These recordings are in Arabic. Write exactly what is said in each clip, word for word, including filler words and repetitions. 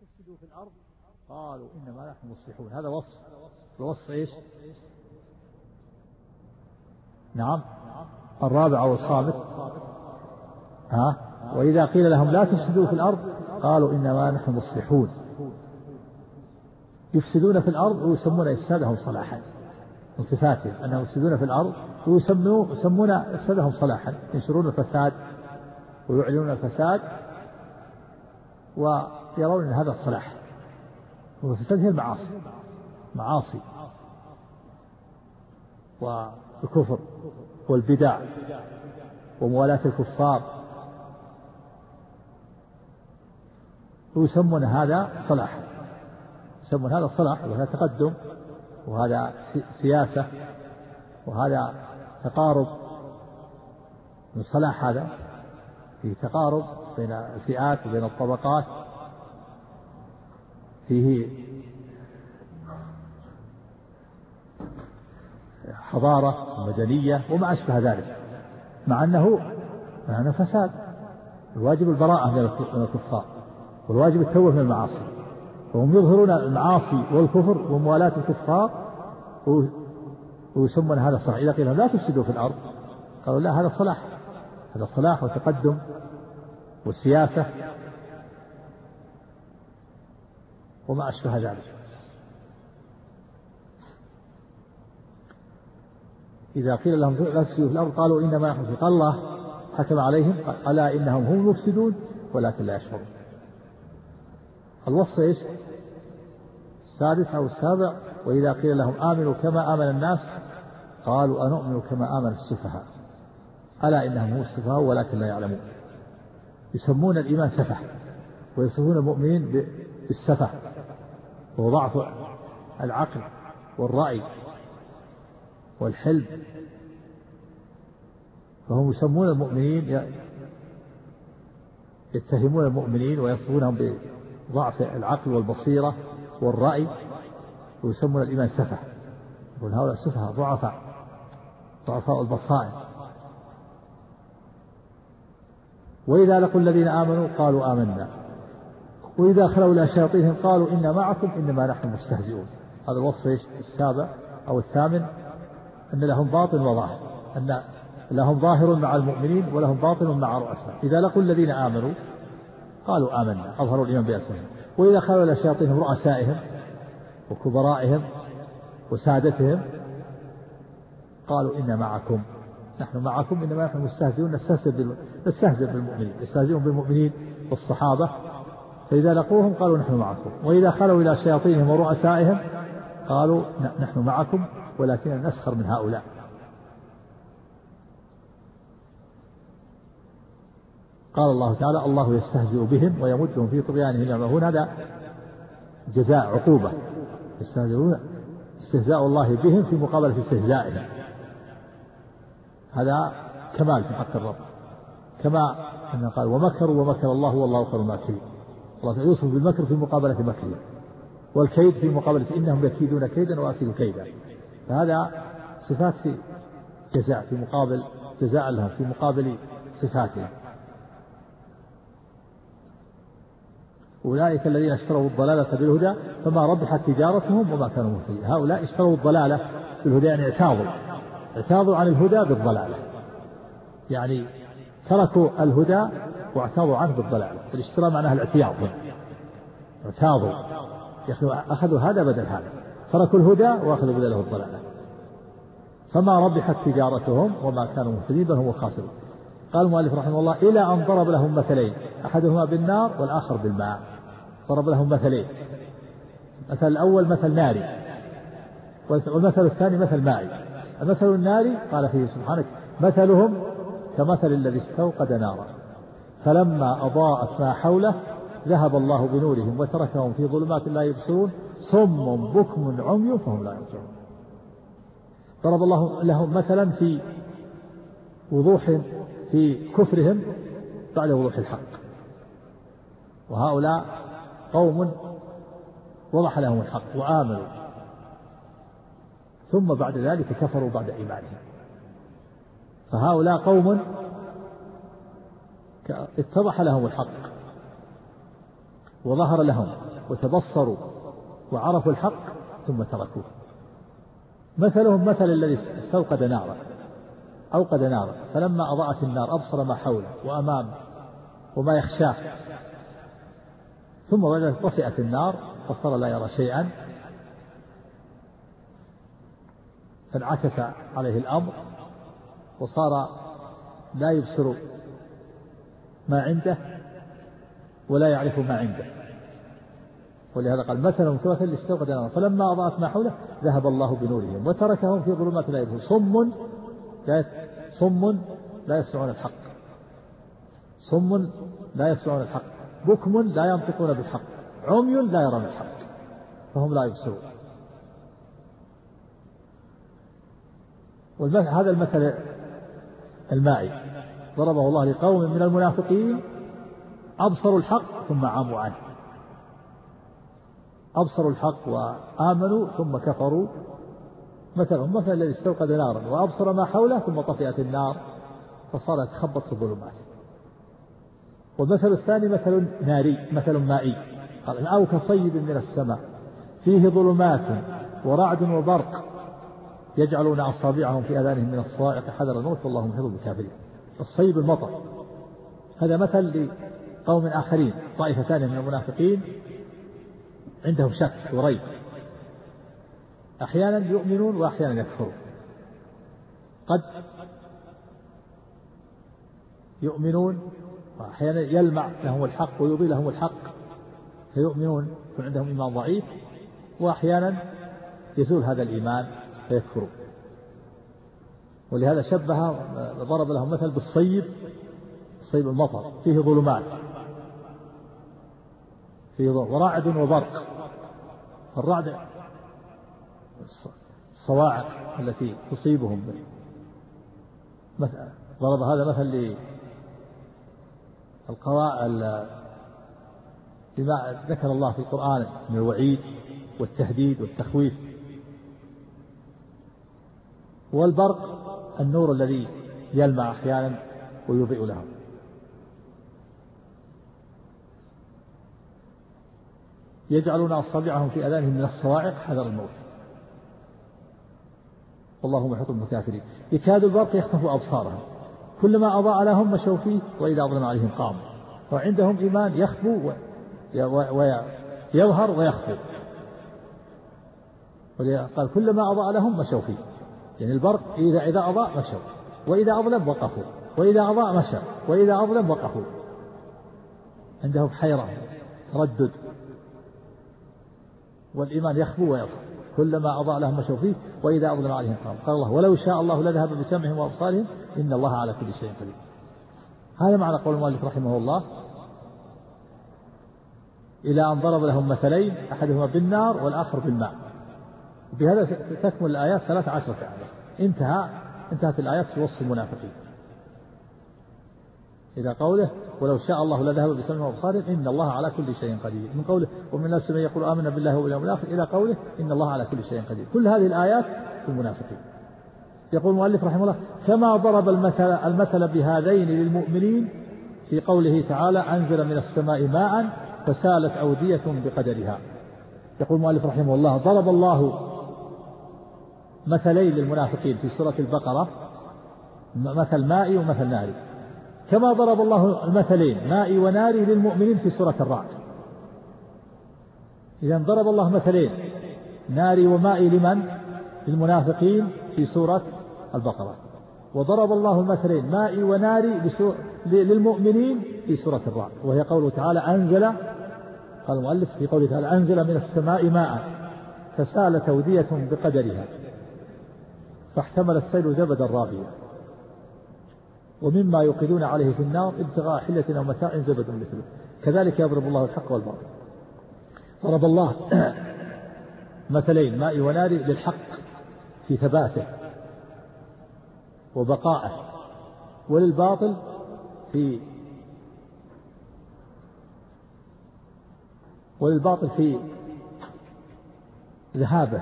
تفسدوا في الأرض قالوا إنما نحن مصلحون. هذا وصف، الوصف إيش؟ نعم الرابع أو الخامس. ها وإذا قيل لهم لا تفسدوا في الأرض قالوا إنما نحن مصلحون. يفسدون في الأرض ويسمون إفسادهم صلاحا، من صفاتهم أنهم يفسدون في الأرض ويسمون إفسادهم صلاحا، ينشرون الفساد ويعلنون الفساد ويرون أن هذا الصلاح. والفساد هي المعاصي، معاصي والكفر والبدع وموالاة الكفار، ويسمون هذا صلاح، يسمون هذا صلاح وهذا تقدم وهذا سياسة وهذا تقارب من صلاح. هذا فيه تقارب بين الفئات وبين الطبقات، فيه حضارة ومدنية وما أشبه ذلك، مع أنه مع أنه فساد. الواجب البراءة من الكفار والواجب التوبة من المعاصي، وهم يظهرون المعاصي والكفر وموالاة الكفار ويسمون هذا صلاح. إذا قيل لا تفسدوا في الأرض قالوا لا هذا صلاح، هذا صلاح وتقدم والسياسة وما أشبه ذلك. إذا قيل لهم لا تفسدوا في الأرض قالوا إنما نحن مصلحون. قال الله حكم عليهم ألا إنهم هم المفسدون ولكن لا يشعرون. الوصف إيش؟ السادس أو السابع. وإذا قيل لهم آمنوا كما آمن الناس قالوا أنؤمن كما آمن السفهاء ألا إنهم هم السفهاء ولكن لا يعلمون. يسمون الإيمان سفه ويصفون المؤمنين بالسفه وضعف العقل والرأي والحلم، فهم يسمون المؤمنين، يتهمون المؤمنين ويصفونهم بضعف العقل والبصيرة والرأي، ويسمون الإيمان سفه، يقول هؤلاء سفهاء ضعفاء ضعفاء البصائر. وإذا لقوا الذين آمنوا قالوا آمنا وإذا خلوا إلى شياطينهم قالوا إن معكم إنما نحن مستهزئون. هذا الوصف السابع أو الثامن، أن لهم باطن وظاهر، أن لهم ظاهر مع المؤمنين ولهم باطن مع رؤساء. إذا لقوا الذين آمنوا قالوا آمنا أظهروا الإيمان بأسمائهم، وإذا خلوا إلى شياطينهم رؤسائهم وكبرائهم وسادتهم قالوا إن معكم نحن معكم إنما نحن مستهزئون نستهزئ بالمؤمنين، يستهزئون بالمؤمنين والصحابة. فإذا لقوهم قالوا نحن معكم، وإذا خلوا إلى شياطينهم ورؤسائهم قالوا نحن معكم ولكن نسخر من هؤلاء. قال الله تعالى الله يستهزئ بهم ويمدهم في طغيانهم يعمهون. هذا جزاء عقوبة، يستهزئون استهزاء الله بهم في مقابلة استهزائهم، هذا كمال في حق الرب. كما أنه قال ومكروا ومكر الله والله خير الماكرين. الله يوصف بالمكر في مقابلة مكره، والكيد في مقابلة إنهم يكيدون كيدا وأكيد كيدا. فهذا صفات في جزاء في مقابل جزاء لهم في مقابل صفاتهم. أولئك الذين اشتروا الضلالة بالهدى فما ربحت تجارتهم وما كانوا مهتدين. هؤلاء اشتروا الضلالة بالهدى يعني اعتاضوا اعتاضوا عن الهدى بالضلالة، يعني تركوا الهدى واعتاضوا عنه بالضلالة. الاشتراء معناها الاعتياض، اعتاضوا أخذوا هذا بدل هذا، تركوا الهدى وأخذوا بدله الضلالة. فما ربحت تجارتهم وما كانوا مهتدين بل هم خاسرون. قال المؤلف رحمه الله إلى أن ضرب لهم مثلين أحدهما بالنار والآخر بالماء. ضرب لهم مثلين، مثل الأول مثل ناري والمثل الثاني مثل مائي. المثل الناري قال فيه سبحانك مثلهم كمثل الذي استوقد نارا فلما أضاءت ما حوله ذهب الله بنورهم وتركهم في ظلمات لا يبصرون صم بكم عمي فهم لا يرجعون. ضرب الله لهم مثلا في وضوح في كفرهم بعد وضوح الحق، وهؤلاء قوم وضح لهم الحق وآمنوا ثم بعد ذلك كفروا بعد إيمانهم. فهؤلاء قوم اتضح لهم الحق وظهر لهم وتبصروا وعرفوا الحق ثم تركوه. مثلهم مثل الذي استوقد نارا أوقد نارا فلما أضاءت النار أبصر ما حوله وأمامه وما يخشاه، ثم بعد طفئت النار فصار لا يرى شيئا، فانعكس عليه الأمر وصار لا يبصر ما عنده ولا يعرف ما عنده. ولهذا قال مثلهم كمثل الذي استوقد نارا فلما أضاءت ما حوله ذهب الله بنورهم وتركهم في ظلمات لا يبصرون صم لا صم لا يسمعون الحق صم لا يسمعون الحق بكم لا ينطقون بالحق عمي لا يرون الحق فهم لا يبصرون. هذا المثل المائي ضربه الله لقوم من المنافقين أبصروا الحق ثم عموا عنه، أبصروا الحق وآمنوا ثم كفروا. مثلهم مثل الذي استوقد نارا وأبصر ما حوله ثم طفئت النار فصار يتخبط في الظلمات. والمثل الثاني مثل ناري مثل مائي قال أو كصيب من السماء فيه ظلمات ورعد وبرق يجعلون أصابعهم في آذانهم من الصواعق حذر الموت والله محيط بالكافرين. الصيب المطر، هذا مثل لقوم آخرين طائفتان من المنافقين عندهم شك وريب، أحيانا يؤمنون وأحيانا يكفرون، قد يؤمنون وأحيانا يلمع لهم الحق ويضي لهم الحق فيؤمنون يكون عندهم إيمان ضعيف، وأحيانا يزول هذا الإيمان فيكفرون. ولهذا شبه ضرب لهم مثل بالصيب، صيب المطر فيه ظلمات فيه ورعد وبرق. الرعد الصواعق التي تصيبهم مثلا ضرب هذا مثل للقراء لما ذكر الله في القرآن من الوعيد والتهديد والتخويف. والبرق النور الذي يلمع أحيانا ويضيء لهم. يجعلون أصابعهم في آذانهم من الصواعق حذر الموت والله محيط بالكافرين. يكاد البرق يخطف أبصارهم كلما أضاء لهم مشوا فيه وإذا أظلم عليهم قاموا. وعندهم إيمان يخفو ويظهر ويخفو، قال كلما أضاء لهم مشوا فيه، يعني البرق إذا إذا أضاء مشوا وإذا أظلم وقفوا وإذا أضاء مشى وإذا أظلم وقفوا. عندهم حيرة تردد، والإيمان يخفو ويظهر كلما أضاء لهم مشوا فيه وإذا أظلم عليهم قاموا. قال الله ولو شاء الله لذهب بسمعهم وأبصارهم إن الله على كل شيء قدير. هذا معنى قول المؤلف رحمه الله إلى أن ضرب لهم مثلين أحدهما بالنار والآخر بالماء. بهذا تكمل الآيات ثلاث عشرة آية. انتهى انتهت الآيات في وصف المنافقين إلى قوله ولو شاء الله لذهب بسمعهم وأبصارهم إن الله على كل شيء قدير، من قوله ومن الناس من يقول آمنا بالله واليوم الآخر إلى قوله إن الله على كل شيء قدير. كل هذه الآيات في المنافقين. يقول المؤلف رحمه الله كما ضرب المثل, المثل بهذين للمؤمنين في قوله تعالى أنزل من السماء ماء فسالت أودية بقدرها. يقول المؤلف رحمه الله ضرب الله مثلين للمنافقين في سورة البقرة، مثل مائي ومثل ناري، كما ضرب الله المثلين مائي وناري للمؤمنين في سورة الرعد. إذن ضرب الله مثلين ناري ومائي لمن؟ للمنافقين في سورة البقرة، وضرب الله المثلين مائي وناري للمؤمنين في سورة الرعد، وهي قوله تعالى أنزل، قال المؤلف في قوله تعالى أنزل من السماء ماء فسالت أودية بقدرها فاحتمل السيل زبدا رابيا ومما يوقدون عليه في النار ابتغاء حلة أو متاع زبد مثله كذلك يضرب الله الحق والباطل. ضرب الله مثلين ماء وناري للحق في ثباته وبقائه، وللباطل في وللباطل في ذهابه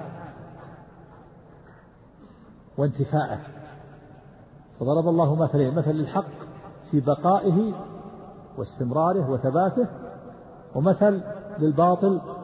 وانتفاءه. فضرب الله مثلين، مثل للحق في بقائه واستمراره وثباته، ومثل للباطل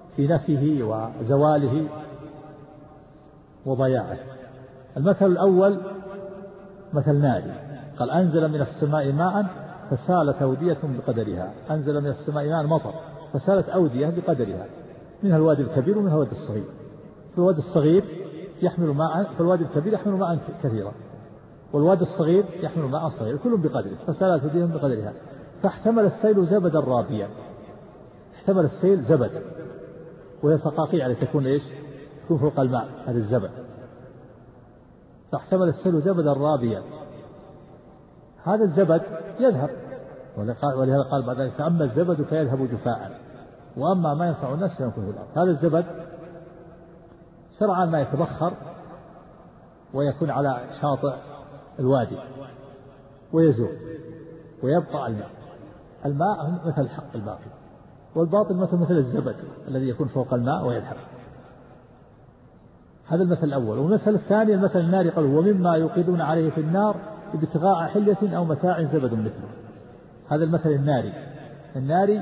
في نفيه وزواله وضياعه. المثل الأول مثل ناري، قال أنزل من السماء ماء فسالت أودية بقدرها. أنزل من السماء ماء مطر فسالت أودية بقدرها، منها الوادي الكبير ومنها الوادي الصغير. في الوادي الصغير يحمل ماء، في الوادي الكبير يحمل ماء كثيرا، والوادي الصغير يحمل ماء صغير، كل بقدره، فسالت أودية بقدرها. فاحتمل السيل زبدا رابيا. احتمل السيل زبد، وهي الفقاقيع التي تكون ايش؟ تكون فوق الماء، هذا الزبد. فاحتمل السيل زبدا رابيا، هذا الزبد يذهب، ولهذا قال بعد ذلك فأما الزبد فيذهب جفاء وأما ما ينفع الناس فيمكث في الأرض. هذا الزبد سرعان ما يتبخر ويكون على شاطئ الوادي ويزول ويبقى الماء. الماء مثل الحق الباقي، والباطل مثل مثل الزبد الذي يكون فوق الماء ويذهب. هذا المثل الأول. والمثل الثاني المثل الناري، قال ومما يوقدون عليه في النار ابتغاء حلية أو متاع زبد مثله. هذا المثل الناري. الناري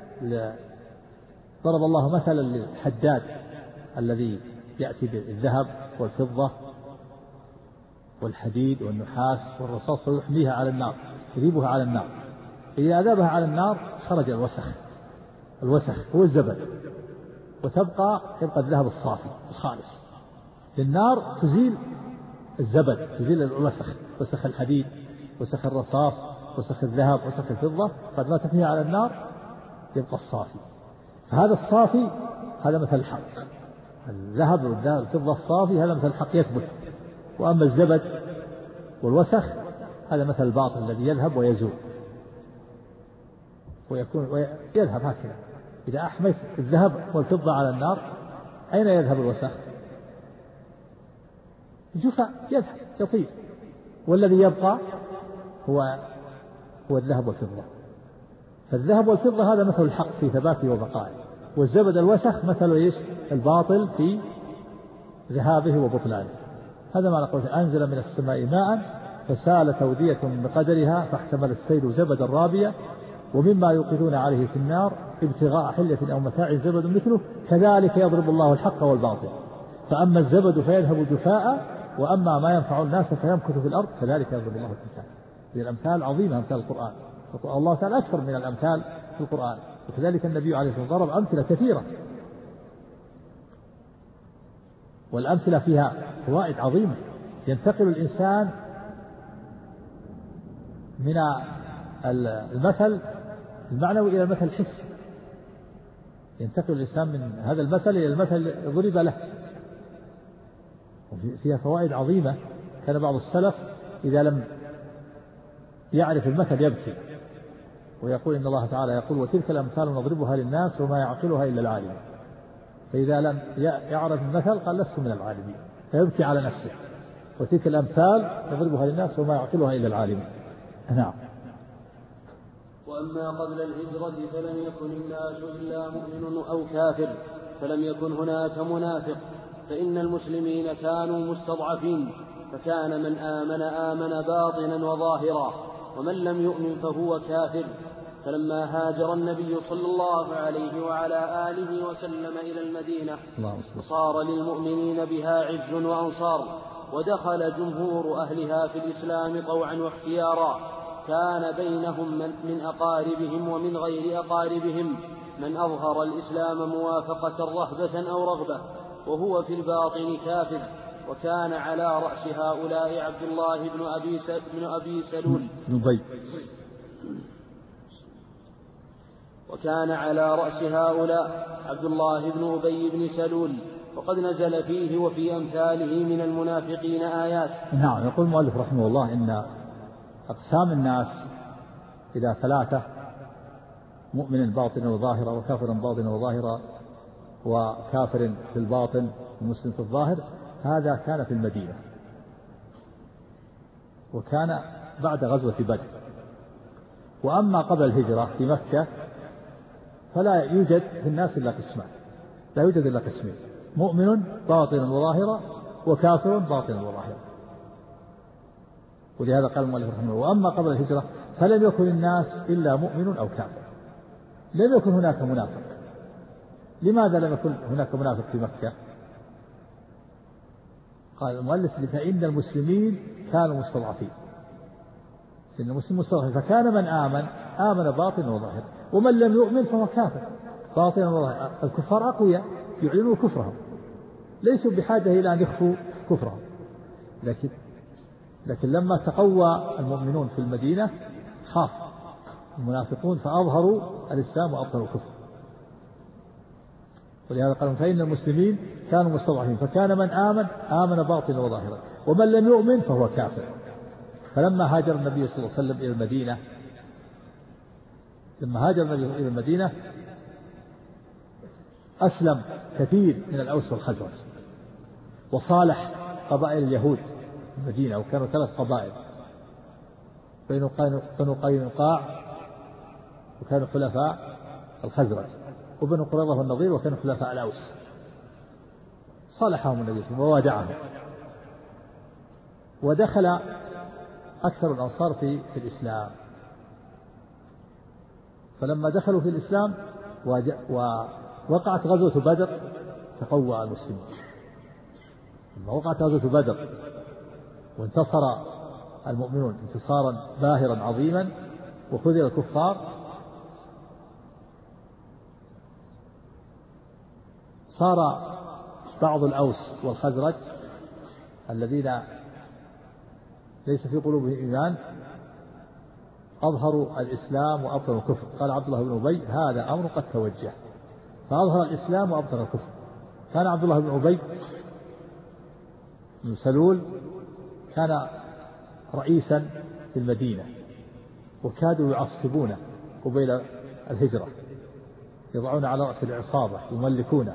ضرب الله مثلا للحداد الذي يأتي بالذهب والفضة والحديد والنحاس والرصاص ويحميها على النار، يذيبها على النار. إذا أذابها على النار خرج الوسخ، الوسخ هو الزبد، وتبقى يبقى الذهب الصافي الخالص. للنار تزيل الزبد، تزيل الوسخ، وسخ الحديد، وسخ الرصاص، وسخ الذهب، وسخ الفضة. قد ما تحميها على النار يبقى الصافي. فهذا الصافي هذا مثل الحق، الذهب والفضة الصافي هذا مثل الحق يثبت. وأما الزبد والوسخ هذا مثل الباطل الذي يذهب ويزول ويكون ويذهب هكذا. إذا أحميت الذهب والفضة على النار أين يذهب الوسخ؟ جفاء، يذهب يطير، والذي يبقى هو هو الذهب والفضة. فالذهب والفضة هذا مثل الحق في ثباته وبقائه، والزبد الوسخ مثل ايش؟ الباطل في ذهابه وبطلانه. هذا ما نقول أنزل من السماء ماء فسالت أودية بقدرها فاحتمل السيل زبدا رابيا ومما يوقدون عليه في النار ابتغاء حلية أو متاع زبد مثله كذلك يضرب الله الحق والباطل فأما الزبد فيذهب جفاء وأما ما ينفع الناس فيمكث في الأرض كذلك يضرب الله الأمثال. هذه الأمثال عظيمة، أمثال القرآن، الله تعالى أكثر من الأمثال في القرآن، وكذلك النبي عليه الصلاة والسلام ضرب أمثلة كثيرة، والأمثلة فيها فوائد عظيمة. ينتقل الإنسان من المثل المعنوي إلى المثل الحسي، ينتقل الإنسان من هذا المثل إلى المثل ضرب له، وفيها فوائد عظيمة. كان بعض السلف إذا لم يعرف المثل يبكي ويقول إن الله تعالى يقول وتلك الأمثال نضربها للناس وما يعقلها إلا العالم، فإذا لم يعرف المثل قال لست من العالمين فيبكي على نفسه. وتلك الأمثال نضربها للناس وما يعقلها إلا العالم. نعم. وأما قبل الهجرة فلم يكن الناس إلا مؤمن أو كافر، فلم يكن هناك منافق، فإن المسلمين كانوا مستضعفين، فكان من آمن آمن باطنا وظاهرا، ومن لم يؤمن فهو كافر. فلما هاجر النبي صلى الله عليه وعلى آله وسلم إلى المدينة صار للمؤمنين بها عز وأنصار، ودخل جمهور أهلها في الإسلام طوعا واختيارا. كان بينهم من أقاربهم ومن غير أقاربهم من أظهر الإسلام موافقة رهبة أو رغبة وهو في الباطن كافر. وكان على رأس هؤلاء عبد الله بن أبي, بن أبي سلول وكان على رأس هؤلاء عبد الله بن أبي بن سلول، وقد نزل فيه وفي أمثاله من المنافقين آيات. نعم. يقول المؤلف رحمه الله إن أقسام الناس إلى ثلاثة: مؤمن باطنا وظاهرا، وكافر باطنا وظاهرا، وكافر في الباطن ومسلم في الظاهر. هذا كان في المدينة، وكان بعد غزوة بدر. وأما قبل الهجرة في مكة فلا يوجد في الناس إلا قسمان، لا يوجد إلا قسمين: مؤمن باطنا وظاهرا، وكافر باطنا وظاهرا. ولهذا قال المؤلف رحمه الله: وأما قبل الهجرة فلم يكن الناس إلا مؤمن أو كافر، لم يكن هناك منافق. لماذا لم يكن هناك منافق في مكة؟ قال المؤلف فإن المسلمين كانوا مستضعفين، إن المسلمين مستضعفين، فكان من آمن آمن باطنا وظاهرا، ومن لم يؤمن فهو كافر باطنا وظاهرا. الكفار أقوياء يعلنون كفرهم، ليسوا بحاجة إلى أن يخفوا كفرهم، لكن لكن لما تقوى المؤمنون في المدينة خاف المنافقون فأظهروا الإسلام وأبطلوا الكفر. ولهذا قالوا فإن المسلمين كانوا مستضعفين، فكان من آمن آمن باطنا وظاهرا، ومن لم يؤمن فهو كافر. فلما هاجر النبي صلى الله عليه وسلم إلى المدينة لما هاجر النبي إلى المدينة أسلم كثير من الأوس والخزرج، وصالح قبائل اليهود في المدينة، وكانوا ثلاث قبائل، بنو قينقاع وكانوا خلفاء الخزرج، وبنو قريظة والنضير وكانوا خلفاء الأوس. صالحهم النبي صلى الله عليه وسلم ووادعهم، ودخل أكثر الأنصار في, في الإسلام. فلما دخلوا في الإسلام ووقعت غزوة بدر تقوى المسلمين. لما وقعت غزوة بدر وانتصر المؤمنون انتصارا باهرا عظيما وخذل الكفار، صار بعض الأوس والخزرج الذين ليس في قلوبهم إيمان أظهروا الإسلام وأبطلوا الكفر. قال عبد الله بن أبي هذا أمر قد توجه، فأظهر الإسلام وأبطل الكفر. كان عبد الله بن أبي بن سلول كان رئيسا في المدينة، وكادوا يعصبونه قبيل الهجرة، يضعون على رأس العصابة يملكونه.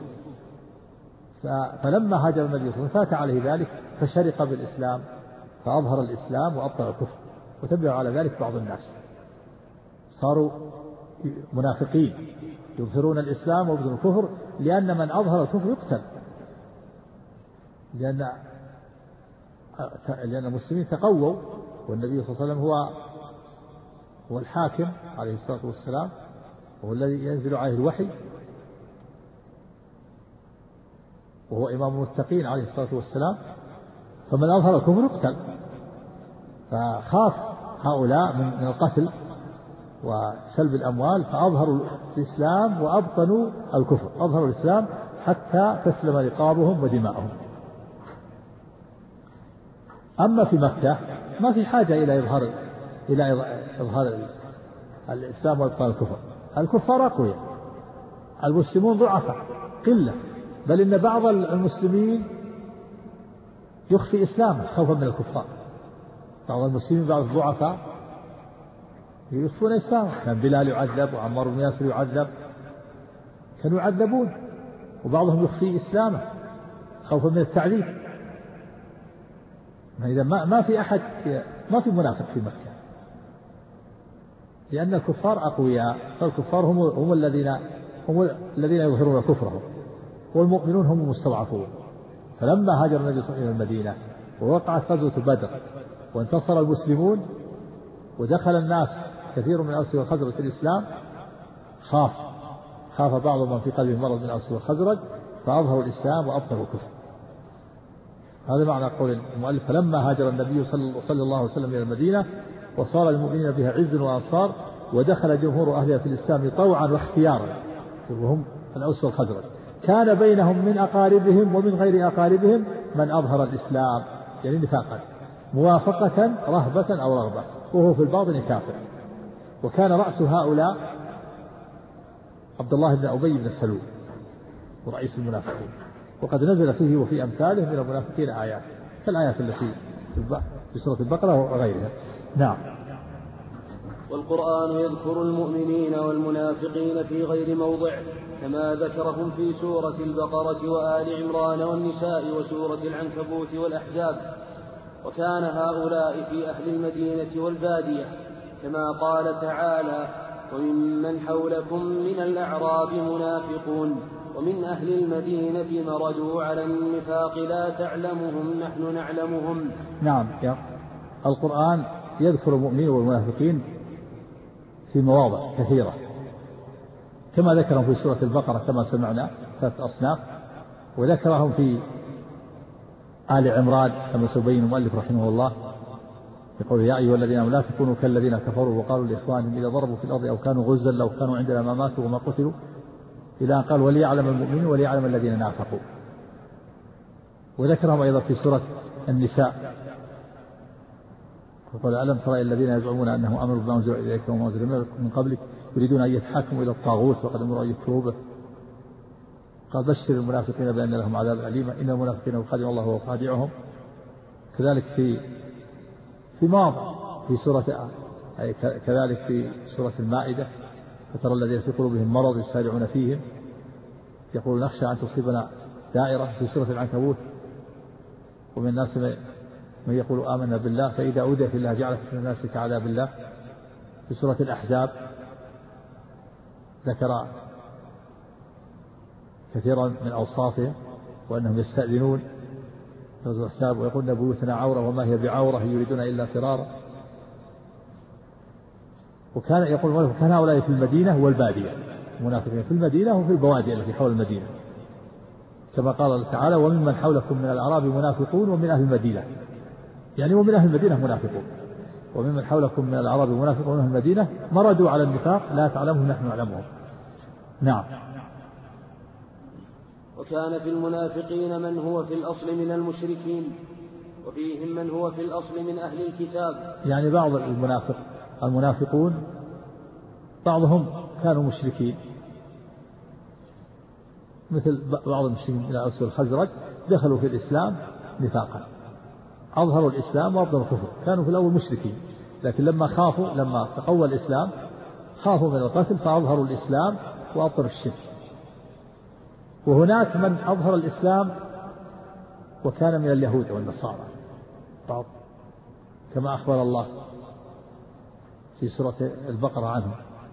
فلما هاجر النبي صلى الله عليه وسلم فات عليه ذلك فشرق بالإسلام فأظهر الإسلام وأبطل الكفر، وتبع على ذلك بعض الناس صاروا منافقين يظهرون الإسلام ويبطلون الكفر، لأن من أظهر الكفر يقتل، لأن لأن المسلمين تقووا، والنبي صلى الله عليه وسلم هو هو الحاكم عليه الصلاة والسلام، وهو الذي ينزل عليه الوحي، وهو إمام المتقين عليه الصلاة والسلام، فمن أظهر الكفر يقتل. فخاف هؤلاء من القتل وسلب الأموال، فأظهروا الإسلام وأبطنوا الكفر، أظهروا الإسلام حتى تسلم رقابهم ودماؤهم. أما في مكة ما في حاجة إلى إظهار إلى إظهار الإسلام وإبطال الكفر، الكفار أقوياء، المسلمون ضعفاء قلة، بل إن بعض المسلمين يخفي إسلامه خوفا من الكفار. بعض المسلمين بعض الضعفاء يخفون إسلامه، كان بلال يعذب وعمار بن ياسر يعذب، كانوا يعذبون، وبعضهم يخفي إسلامه خوفا من التعذيب. إذا ما ما في أحد ما في منافق في مكة، لأن الكفار أقوياء، فالكفار هم هم الذين هم الذين يظهرون كفرهم، والمؤمنون هم المستضعفون. فلما هاجر النبي صلى الله عليه وسلم إلى المدينة ووقعت غزوة بدر وانتصر المسلمون ودخل الناس كثير من الأوس والخزرج في الإسلام، خاف خاف بعض من في قلبه مرض من الأوس والخزرج فأظهروا الإسلام وأبطلوا الكفر. هذا معنى قول المؤلف فلما هاجر النبي صلى الله عليه وسلم إلى المدينة وصار المؤمنين بها عز وأنصار، ودخل جمهور أهلها في الإسلام طوعا واختيارا، وهم الأوس والخزرج، كان بينهم من أقاربهم ومن غير أقاربهم من أظهر الإسلام يعني نفاقا، موافقة رهبة أو رغبة، وهو في الباطن كافر. وكان رأس هؤلاء عبد الله بن أبي بن سلول ورئيس المنافقين، وقد نزل فيه وفي أمثاله من المنافقين آيات كالآيات التي في سورة البقرة وغيرها. نعم. والقرآن يذكر المؤمنين والمنافقين في غير موضع كما ذكرهم في سورة البقرة وآل عمران والنساء وسورة العنكبوت والأحزاب. وكان هؤلاء في أهل المدينة والبادية كما قال تعالى: وممن حولكم من الأعراب منافقون ومن أهل المدينة مردوا على النفاق لا تعلمهم نحن نعلمهم. نعم. القرآن يذكر المؤمنين والمنافقين في مواضع كثيرة كما ذكرهم في سورة البقرة كما سمعنا ثلاثة أصناف، وذكرهم في آل عمران كما سيبين المؤلف رحمه الله يقول يا أيها الذين آمنوا لا تكونوا كالذين كفروا وقالوا لإخوانهم إذا ضربوا في الأرض أو كانوا غزا لو كانوا عندنا ما ماتوا وما قتلوا إلى أن قال وليعلم المؤمنين وليعلم الذين نافقوا. وذكرهم أيضا في سورة النساء وقال ألم ترى الذين يزعمون أنهم أمروا بما أنزل إليك وما أنزل من قبلك يريدون أن يتحاكموا إلى الطاغوت وقد أمروا أن يكفروا به قال بشر المنافقين بأن لهم عذاب أليما إن المنافقين يخادعون الله وهو خادعهم. كذلك في في ماضي في سورة أي كذلك في سورة المائدة فترى الذين في قلوبهم مرض يسارعون فيهم يقول نخشى أن تصيبنا دائرة. في سورة العنكبوت ومن الناس من يقول آمنا بالله فإذا أوذي في الله جعل في الناس كعذاب الله. في سورة الأحزاب ذكر كثيرا من أوصافهم وأنهم يستأذنون غزو الأحزاب ويقولون بيوتنا عورة وما هي بعورة يريدون إلا فرارا. وكان يقول كان هؤلاء في المدينة والبادية المنافقين في المدينة وفي البوادي التي حول المدينة كما قال الله تعالى وممن حولكم من الأعراب منافقون ومن أهل المدينة يعني ومن أهل المدينة منافقون وممن حولكم من الأعراب منافقون ومن أهل المدينة مردوا على النفاق لا تعلمهم نحن نعلمهم. نعم. وكان في المنافقين من هو في الأصل من المشركين وفيهم من هو في الأصل من أهل الكتاب. يعني بعض المنافق المنافقون بعضهم كانوا مشركين مثل بعض المشركين من أوس الخزرج دخلوا في الإسلام نفاقا أظهروا الإسلام وأبطلوا الكفر. كانوا في الأول مشركين لكن لما خافوا لما تقوى الإسلام خافوا من القتل فأظهروا الإسلام وأبطلوا الشرك. وهناك من أظهر الإسلام وكان من اليهود والنصارى بعض كما أخبر الله في سورة البقرة عنهم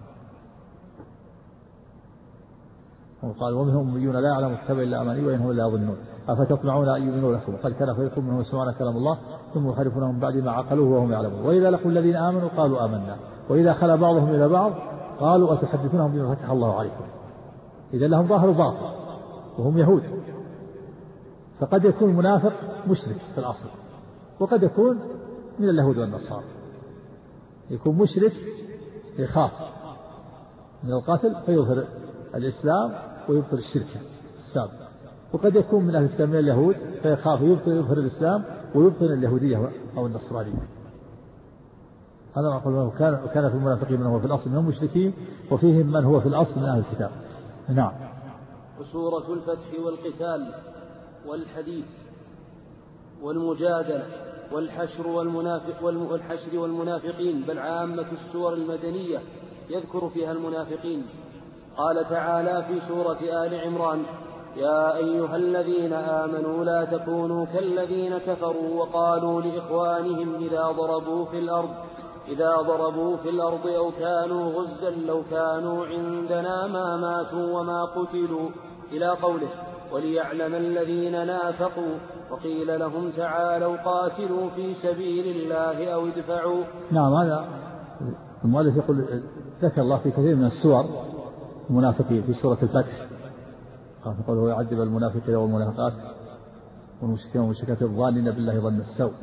وقال ومنهم أميون لا يعلم الكتاب إلا أماني وإنهم إلا يظنون أفتطمعون أن يؤمنوا لكم وقد كان فريق منهم يسمعون كلام الله ثم يحرفونه من بعد ما عقلوه وهم يعلمون وإذا لقوا الذين آمنوا قالوا آمنا وإذا خلا بعضهم إلى بعض قالوا أتحدثونهم بما فتح الله عليكم. إذا لهم ظاهر باطل وهم يهود. فقد يكون المنافق مشرك في الأصل وقد يكون من اليهود والنصارى. يكون مشرك يخاف من القتل فيظهر الإسلام ويبطل الشرك السابق وقد يكون من أهل الكتاب من اليهود فيخاف يظهر الإسلام ويبطل اليهودية أو النصرانية. هذا ما أقول كان كان في المنافقين من هو في الأصل من المشركين وفيهم من هو في الأصل من أهل الكتاب. نعم. وسورة الفتح والقتال والحديث والمجادلة والحشر والمنافق والحشر والمنافقين بل عامة السور المدنية يذكر فيها المنافقين. قال تعالى في سورة آل عمران يا أيها الذين آمنوا لا تكونوا كالذين كفروا وقالوا لإخوانهم إذا ضربوا في الأرض إذا ضربوا في الأرض أو كانوا غزا لو كانوا عندنا ما ماتوا وما قتلوا إلى قوله وليعلم الذين نافقوا وقيل لهم تعالوا قاتلوا في سبيل الله أو ادفعوا. نعم. هذا المؤلف يقول ذكر الله في كثير من السور المنافقين في سورة الفتح قال يقول يعذب المنافقين والمنافقات والمشركين والمشركات الظالمين بالله ظن السوء.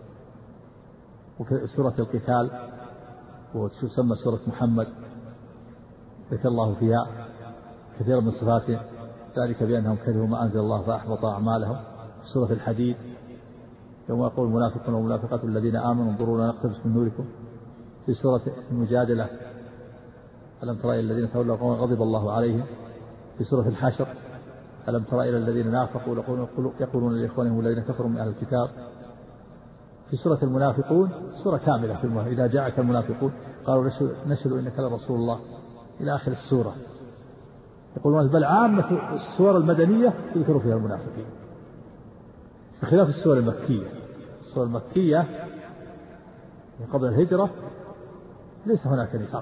وفي سورة القتال وتسمى سورة محمد ذكر الله فيها كثير من صفاته ذلك بأنهم كرهوا ما أنزل الله فأحبط أعمالهم. سورة الحديد يوم يقول المنافقون والمنافقات الذين آمنوا انظرونا نقتبس من نوركم. في سورة المجادلة ألم ترى إلى الذين تولوا قوما غضب الله عليهم. في سورة الحشر ألم ترى إلى الذين نافقوا يقولون لإخوانهم الذين كفروا من أهل الكتاب. في سورة المنافقون سورة كاملة في المنافقون إذا جاءك المنافقون قالوا نشهد إنك لرسول الله إلى آخر السورة. يقولون بل عامة السور المدنية يذكر فيها المنافقين بخلاف السور المكية. السور المكية قبل الهجرة ليس هناك نفاق.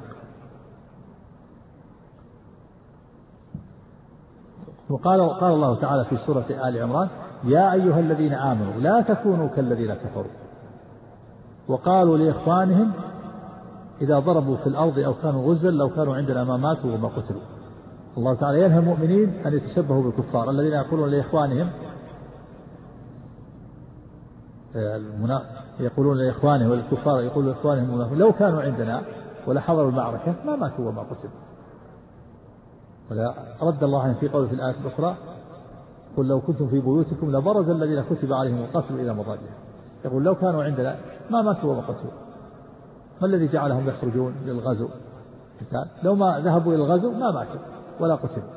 وقال قال الله تعالى في سورة آل عمران يا أيها الذين آمنوا لا تكونوا كالذين كفروا وقالوا لإخوانهم إذا ضربوا في الأرض أو كانوا غزا لو كانوا عندنا ما ماتوا وما قتلوا. الله تعالى ينهى المؤمنين أن يتشبهوا بالكفار الذين يقولون لإخوانهم يقولون لإخوانهم والكفار يقولون لإخوانهم لو كانوا عندنا ولا حضروا المعركة ما ماتوا وما قتلوا. رد الله عنه في قوله في الآية الأخرى قل لو كنتم في بيوتكم لبرز الذين كتب عليهم القتل إلى مضاجعهم. يقول لو كانوا عندنا ما ماتوا وما قتلوا. ما الذي جعلهم يخرجون للغزو؟ لو ما ذهبوا إلى الغزو ما ماتوا ولا قتلوا.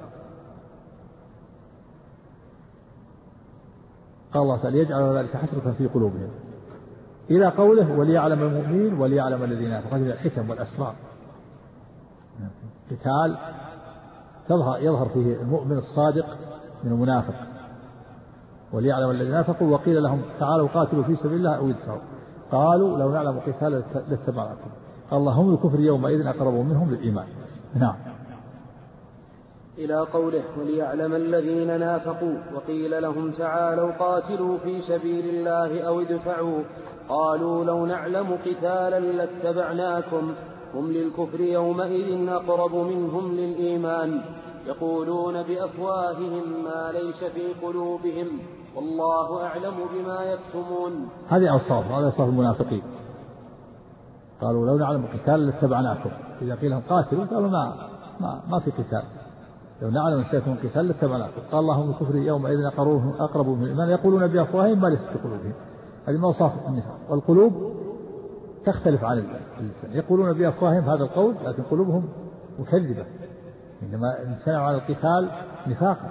قال الله تعالى يجعل ذلك حسرة في قلوبهم إلى قوله وليعلم المؤمنين وليعلم الذين يفقهون من الحكم والأسرار. قتال تظهر يظهر فيه المؤمن الصادق من المنافق. وليعلم الذين نافقوا وقيل لهم تعالوا قاتلوا في سبيل الله أو ادفعوا قالوا لو نعلم قتالا لاتبعناكم قال الله هم الكفر يومئذ أقرب منهم للإيمان. نعم. إلى قوله وليعلم الذين نافقوا وقيل لهم تعالوا قاتلوا في سبيل الله أو ادفعوا قالوا لو نعلم قتالا لاتبعناكم هم للكفر يومئذ أقرب منهم للإيمان يقولون بأفواههم ما ليس في قلوبهم والله أعلم بما يكتمون. هذه أوصاف هذه أوصاف المنافقين. قالوا لو نعلم قتالا لاتبعناكم إذا قيل لهم قاتلوا قالوا ما ما, ما في قتال لو نعلم سيكون قتال لاتبعناكم قال الله هم الكفر يومئذ أقرب من الإيمان يقولون بأفواههم ما ليس في قلوبهم. هذه أوصاف النفاق. والقلوب تختلف عن اللسان. يقولون بأفواههم هذا القول لكن قلوبهم مكذبة إنما امتنعوا عن القتال نفاقا.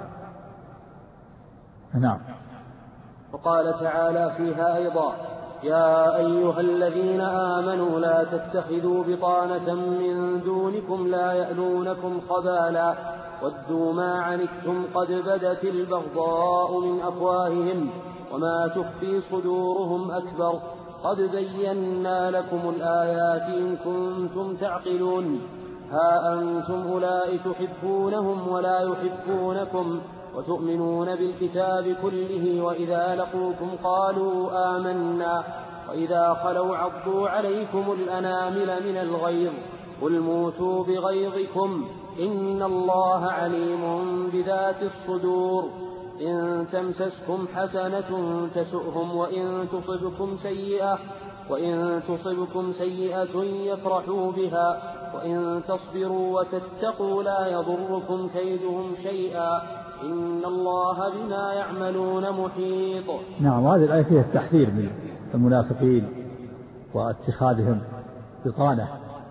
نعم. وقال تعالى فيها أيضا يا أيها الذين آمنوا لا تتخذوا بطانة من دونكم لا يألونكم خبالا ودوا ما عنتم قد بدت البغضاء من أفواههم وما تخفي صدورهم أكبر قد بينا لكم الآيات إن كنتم تعقلون ها أنتم أولئك تحبونهم ولا يحبونكم وتؤمنون بالكتاب كله وإذا لقوكم قالوا آمنا وإذا خلوا عضوا عليكم الأنامل من الغيظ قل موتوا بغيظكم إن الله عليم بذات الصدور إن تمسسكم حسنة تسؤهم وإن تصبكم سيئة وإن تصبكم سيئة يفرحوا بها وإن تصبروا وتتقوا لا يضركم كيدهم شيئا إن الله بما يعملون محيط. نعم. هذه الآية فيها التحذير من المنافقين واتخاذهم بطانة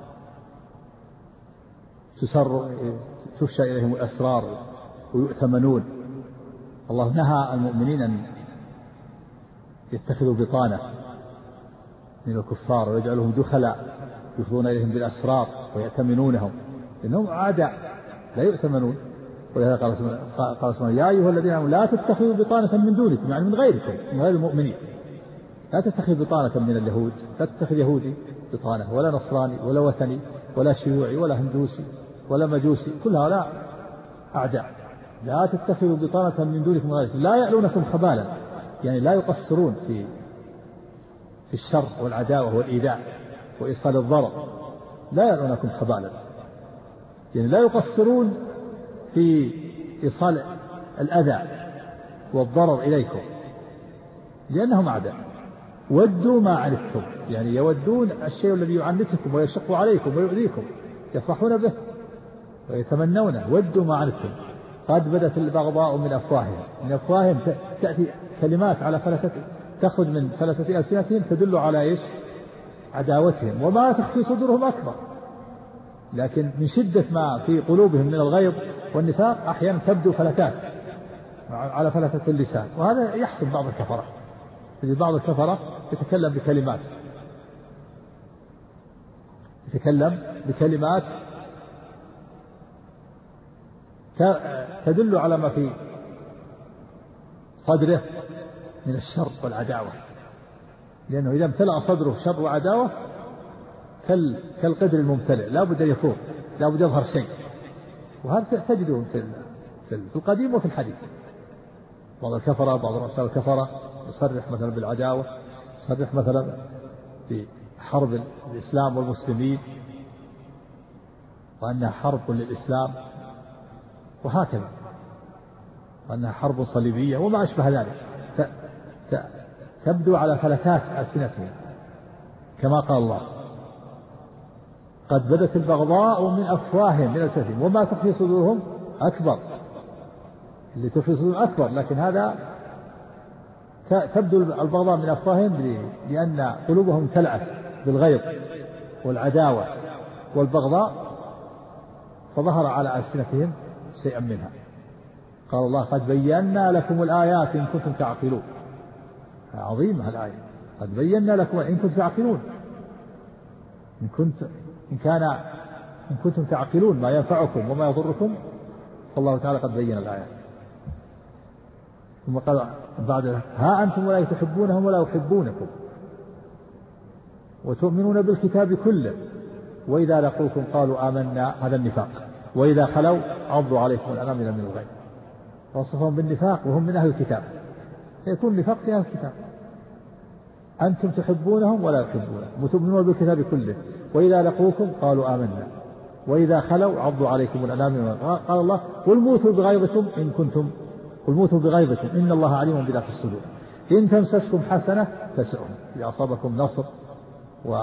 تسر تفشى إليهم الأسرار ويؤتمنون. الله نهى المؤمنين أن يتخذوا بطانة من الكفار ويجعلهم دخلاء يفضون إليهم بالأسرار ويأتمنونهم إنهم أعداء لا يؤتمنون. ولهذا قال سبحانه يا أيها الذين آمنوا لا تتخذوا بطانة من دونكم يعني من غيركم من غير المؤمنين. لا تتخذ بطانة من اليهود لا تتخذ يهودي بطانة ولا نصراني ولا وثني ولا شيوعي ولا هندوسي ولا مجوسي كل هؤلاء أعداء. لا تتخذوا بطانة من دونكم غيركم لا يألونكم خبالا يعني لا يقصرون في في الشر والعداوة والإيذاء وإيصال الضرر لا يألونكم خبالا يعني لا يقصرون في إيصال الأذى والضرر إليكم لأنهم أعداء. ودوا ما عنتم يعني يودون الشيء الذي يعنتكم ويشق عليكم ويؤذيكم يفرحون به ويتمنونه. ودوا ما عنتم قد بدت البغضاء من أفواههم من أفواههم تأتي كلمات على فلتة تخرج من فلتة ألسنتهم تدل على إيش عداوتهم وما تخفي صدورهم أكبر. لكن من شدة ما في قلوبهم من الغيظ والنفاق أحيانا تبدو فلتات على فلتة اللسان وهذا يحصل بعض الكفرة. بعض الكفرة يتكلم بكلمات يتكلم بكلمات تدل على ما في صدره من الشر والعداوة لأنه إذا امتلأ صدره شر وعداوة كالقدر الممتلئ لا بد يفوق لا بد يظهر شيء. وهذا تجده في القديم وفي الحديث. بعض الكفرة بعض رؤساء الكفرة يصرح مثلا بالعداوة يصرح مثلا بحرب الإسلام والمسلمين وأنها حرب للإسلام وهكذا، وأنها حرب صليبية وما أشبه ذلك تبدو على فلكات ألسنتهم، كما قال الله قد بدت البغضاء من أفواههم من ألسنتهم وما تخفي صدورهم أكبر. اللي تخفي صدورهم أكبر، لكن هذا تبدو البغضاء من أفواههم لأن قلوبهم امتلأت بالغيظ والعداوة والبغضاء، فظهر على ألسنتهم شيئا منها. قال الله قد بينا لكم الآيات إن كنتم تعقلون. عظيمة الآية، قد بينا لكم إن كنتم تعقلون، إن كنت إن كان إن كنتم تعقلون ما ينفعكم وما يضركم، فالله تعالى قد بين الآيات. ثم قال بعد ها أنتم ولا تحبونهم ولا يحبونكم وتؤمنون بالكتاب كله وإذا لقوكم قالوا آمنا، هذا النفاق، وإذا خلوا عضوا عليكم الأنامل من الغيظ. وصفهم بالنفاق وهم من أهل الكتاب، يكون النفاق في أهل الكتاب. أنتم تحبونهم ولا يحبونكم وتؤمنون بالكتاب كله وإذا لقوكم قالوا آمنا وإذا خلوا عضوا عليكم الأنامل من الغيظ. قال الله قل موتوا بغيظكم إن كنتم قل موتوا بغيظكم إن الله عليم بذات الصدور إن تمسسكم حسنة تسؤهم إذا أصابكم نصر و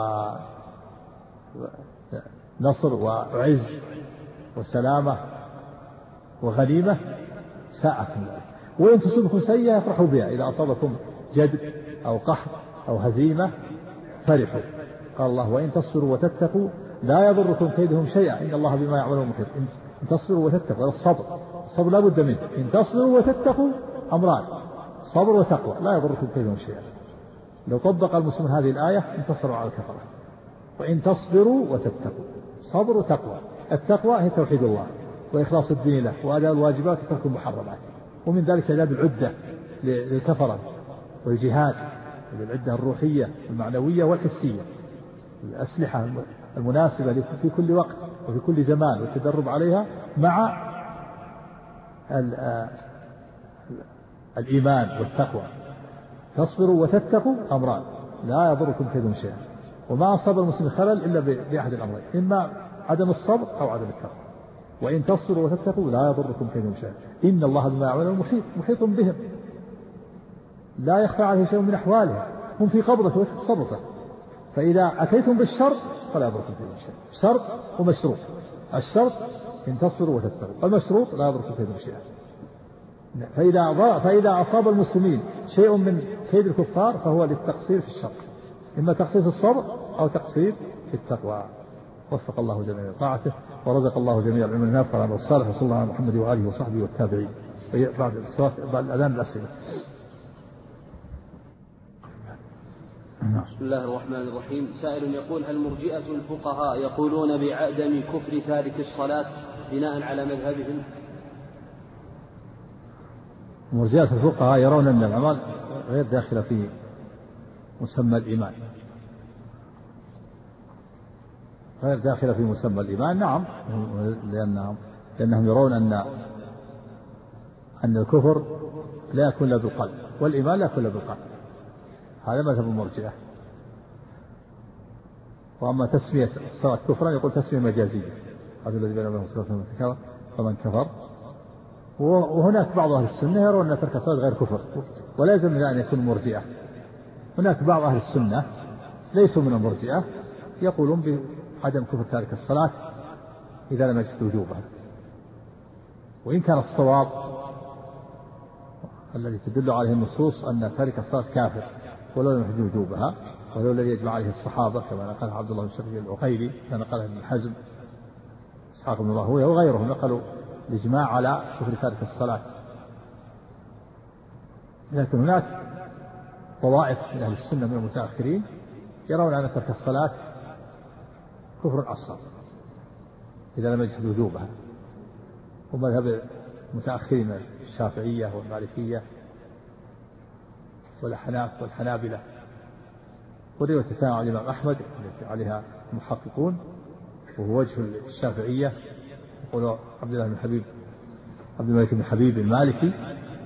نصر وعز وسلامة وغنيمة ساءت من ذلك، وإن تصبكم سيئة يفرحوا بها إذا أصابكم جدب أو قحط أو هزيمة فرحوا. قال الله وإن تصبروا وتتقوا لا يضركم كيدهم شيئا إن الله بما يعملون محيط. إن تصبروا وتتقوا، الصبر الصبر لا بد منه. إن تصبروا وتتقوا أمران، صبر وتقوى، لا يضركم كيدهم شيئا. لو طبق المسلمون هذه الآية انتصروا على الكفرة. وإن تصبروا وتتقوا، صبر وتقوى. التقوى هي توحيد الله وإخلاص الدين له وأداء الواجبات وترك المحرمات، ومن ذلك إعداد العدة للكفرة والجهاد، العدة الروحية المعنوية والحسية، الأسلحة المناسبة في كل وقت وفي كل زمان والتدرب عليها مع الإيمان والتقوى. تصبروا وتتقوا أمران لا يضركم كيدهم شيئا، وما أصاب المسلم خلل إلا بأحد الأمرين، إما عدم الصبر أو عدم التقوى. وإن تصبروا وتتقوا لا يضركم كيدهم شيئا إن الله بما يعملون محيط، محيط بهم لا يخفى عليه شيء من أحوالهم، هم في قبضته وتصرفه. فإذا أتيتم بالشر فلا يضركم كيدهم شيئا. شرط ومشروط، الشرط إن تصبروا وتتقوا، المشروط لا يضركم كيدهم شيئا. فإذا فإذا أصاب المسلمين شيء من كيد الكفار فهو للتقصير في الشر، إما تقصير في الصبر أو تقصير في التقوى. وفق الله جميع طاعته ورزق الله جميع العلم النافع والعمل الصالح. صلى الله على محمد وآله وصحبه والتابعين. بعد الصلاة بعد الأذان الأسئلة. بسم الله الرحمن الرحيم. سائل يقول هل مرجئة الفقهاء يقولون بعدم كفر تارك الصلاة بناء على مذهبهم؟ مرجئة الفقهاء يرون أن الأعمال غير داخلة في مسمى الإيمان، غير داخلة في مسمى الإيمان. نعم، لأنهم لأنهم يرون أن أن الكفر لا يكون إلا بالقلب والإيمان لا يكون إلا بالقلب. هذا مذهب المرجئة. وأما تسمية الصلاة كفرا يقول تسمية مجازية، هذا الذي بين الله سبحانه فمن كفر. وهناك بعض أهل السنة يرون أن ترك الصلاة غير كفر، ولا يلزم أن يكون مرجئة. هناك بعض أهل السنة ليسوا من المرجئة يقولون بعدم كفر تارك الصلاة إذا لم يجد وجوبها، وإن كان الصواب الذي تدل عليه النصوص أن تارك الصلاة كافر ولو لم يجد وجوبها، وهو الذي يجمع عليه الصحابة كما نقله عبد الله بن شقيق العقيلي، كما نقله ابن حزم، إسحاق بن راهويه وغيرهم، نقلوا الإجماع على كفر تارك الصلاة. لكن هناك طوائف من أهل السنة من المتأخرين يرون أن ترك الصلاة كفر أصغر إذا لم يجد وجوبها، ومذهب المتأخرين الشافعية والمالكية والأحناف والحنابلة. ورواية الثانية عن الإمام أحمد التي عليها المحققون وهو وجه الشافعية، يقول عبد الله بن حبيب عبد الملك بن حبيب المالكي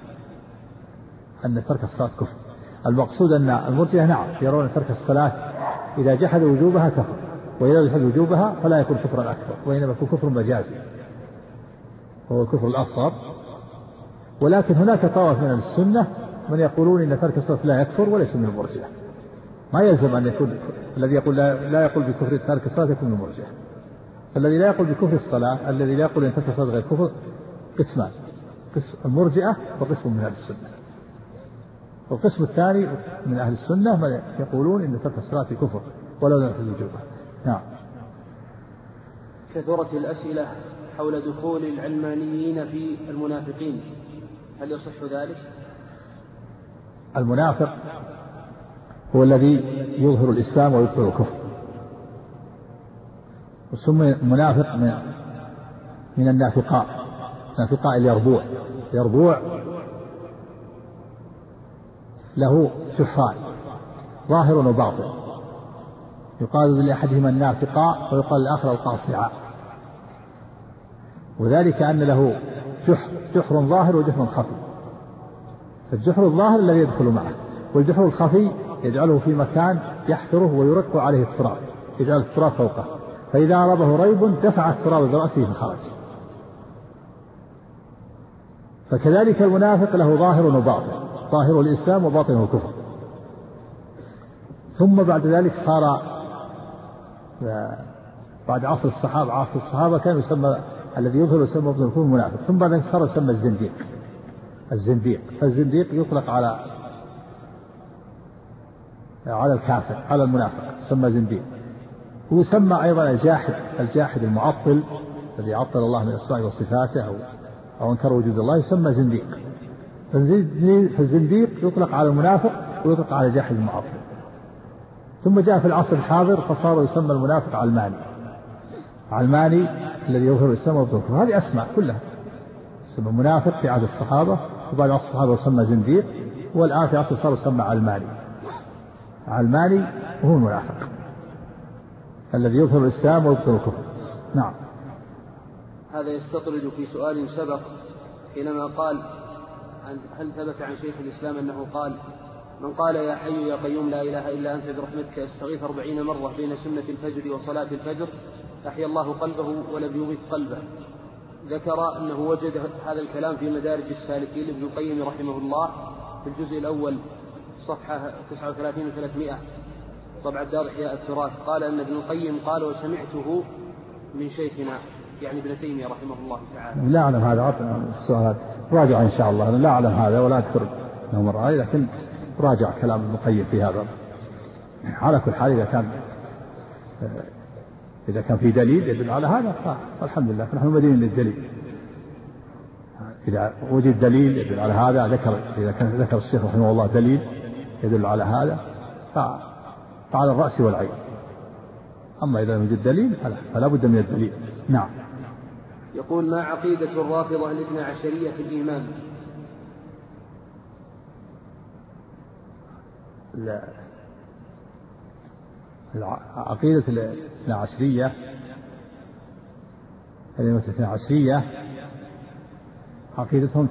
أن ترك الصلاة كفر. المقصود أن المرجئة نعم يرون ترك الصلاة إذا جحد وجوبها كفر، وإذا جحد وجوبها فلا يكون كفرا أكثر، وإنما يكون كفر مجازي. وهو الكفر الأصغر. ولكن هناك طائفة من السنة من يقولون إن ترك الصلاة لا يكفر وليس من المرجئة. ما يلزم أن يكون الذي يقول لا, لا يقول بكفر ترك الصلاة يكون من المرجئة. الذي لا يقول بكفر الصلاة، الذي لا يقول إن ترك الصلاة غير كفر، قسمان: قسم المرجئة وقسم من أهل السنة. والقسم الثاني من أهل السنة من يقولون إن ترك الصلاة كفر ولو لم يكن وجوبا. نعم. كثرت الأسئلة حول دخول العلمانيين في المنافقين، هل يصح ذلك؟ المنافق هو الذي يظهر الإسلام ويبطل الكفر، وسمي منافق من من النافقاء. نافقاء اليربوع. يربوع له شحران ظاهر وباطن، يقال لأحدهما النافقاء ويقال للآخر القاصعاء، وذلك أن له جحر, جحر ظاهر وجحر خفي. الجحر الظاهر الذي يدخل معه، والجحر الخفي يجعله في مكان يحفره ويرق عليه التراب، يجعل التراب فوقه، فإذا أرابه ريب دفع التراب برأسه فخرج. فكذلك المنافق له ظاهر وباطن، ظاهر الإسلام وباطنه الكفر. ثم بعد ذلك صار بعد عصر الصحابة عصر الصحابة كان يسمى الذي يظهر يسمى ابن الكفر منافق. ثم بعد ذلك صار يسمى الزنديق. الزنديق فالزنديق يطلق على على الكافر، على المنافق يسمى زنديق. ويسمى أيضا الجاحد، الجاحد المعطل الذي عطل الله من أسمائه وصفاته أو أو أنكر وجود الله يسمى زنديق. فالزنديق يطلق على المنافق ويطلق على الجاحد المعطل. ثم جاء في العصر الحاضر فصار يسمى المنافق علماني. علماني الذي يظهر الإسلام ويبطل الكفر. هذه أسماء كلها. يسمى منافق في عهد الصحابة، وبعد عصر الصحابة يسمى زنديق، والآن في عصر صار يسمى علماني. علماني وهو المنافق الذي يظهر الإسلام ويبطل الكفر. نعم. هذا يستطرد في سؤال سبق حينما قال هل ثبت عن شيخ الإسلام أنه قال: من قال يا حي يا قيوم لا إله إلا أنت برحمتك أستغيث أربعين مرة بين سنة الفجر وصلاة الفجر أحيا الله قلبه ولم يمت قلبه. ذكر أنه وجد هذا الكلام في مدارج السالكين لابن القيم رحمه الله في الجزء الأول صفحة تسعة وثلاثين وثلاثمائة طبع الدار إحياء التراث. قال أن ابن القيم قال وسمعته من شيخنا يعني ابن تيمية رحمه الله تعالى. لا أعلم هذا السؤال، راجع إن شاء الله. أنا لا أعلم هذا ولا أذكر أنه مرة، لكن راجع كلام ابن القيم في هذا. على كل حال إذا كان إذا كان في دليل يدل على هذا فالحمد لله، نحن مدين للدليل. إذا وجد دليل يدل على هذا، ذكر إذا كان ذكر الشيخ رحمه الله دليل يدل على هذا فعلى الرأس والعين. أما إذا وجد دليل فلا, فلا بد من الدليل. نعم. يقول: ما عقيدة الرافضة الاثنى عشرية في الإيمان؟ لا. عقيدة الاثنى عشرية الاثنى عشرية عقيدتهم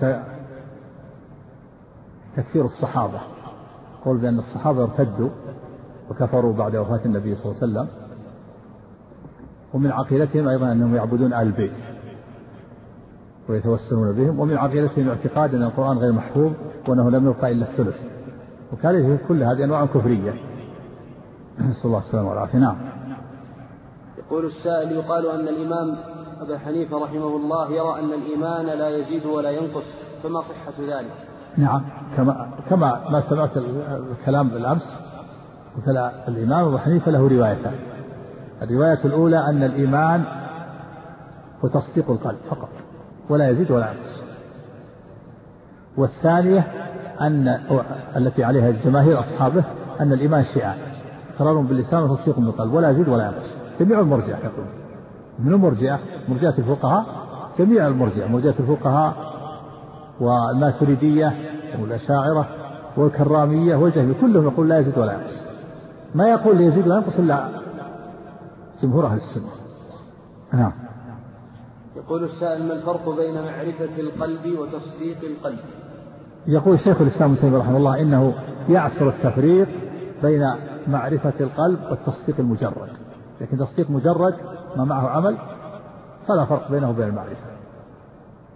تكفير الصحابة، قول بأن الصحابة ارتدوا وكفروا بعد وفاة النبي صلى الله عليه وسلم. ومن عقيدتهم أيضا أنهم يعبدون آل البيت ويتوسلون بهم. ومن عقيدتهم اعتقاد أن القرآن غير محفوظ وأنه لم يبقى إلا الثلث. وكان كل هذه أنواع كفرية، نسأل الله السلامة والعافية. نعم. يقول السائل: يقال أن الإمام أبا حنيفة رحمه الله يرى أن الإيمان لا يزيد ولا ينقص، فما صحة ذلك؟ نعم، كما كما ما سمعت الكلام بالأمس، مثل الإمام أبو حنيفة له روايتان. الرواية الأولى أن الإيمان هو تصديق القلب فقط ولا يزيد ولا ينقص. والثانية أن التي عليها الجماهير أصحابه أن الإيمان شيئان: إقرار باللسان وتصديق بالقلب ولا يزيد ولا ينقص. جميع المرجئة يقول، من المرجئة مرجئة الفقهاء، جميع المرجئة مرجئة الفقهاء والماتريدية والأشاعرة والكرامية والجهمية كلهم يقول لا يزيد ولا ينقص. ما يقول يزيد ولا ينقص إلا جمهور أهل السنة. نعم. يقول السائل: ما الفرق بين معرفة القلب وتصديق القلب؟ يقول شيخ الإسلام ابن تيمية رحمه الله إنه يعسر التفريق بين معرفة القلب والتصديق المجرد، لكن تصديق مجرد ما معه عمل فلا فرق بينه وبين المعرفة.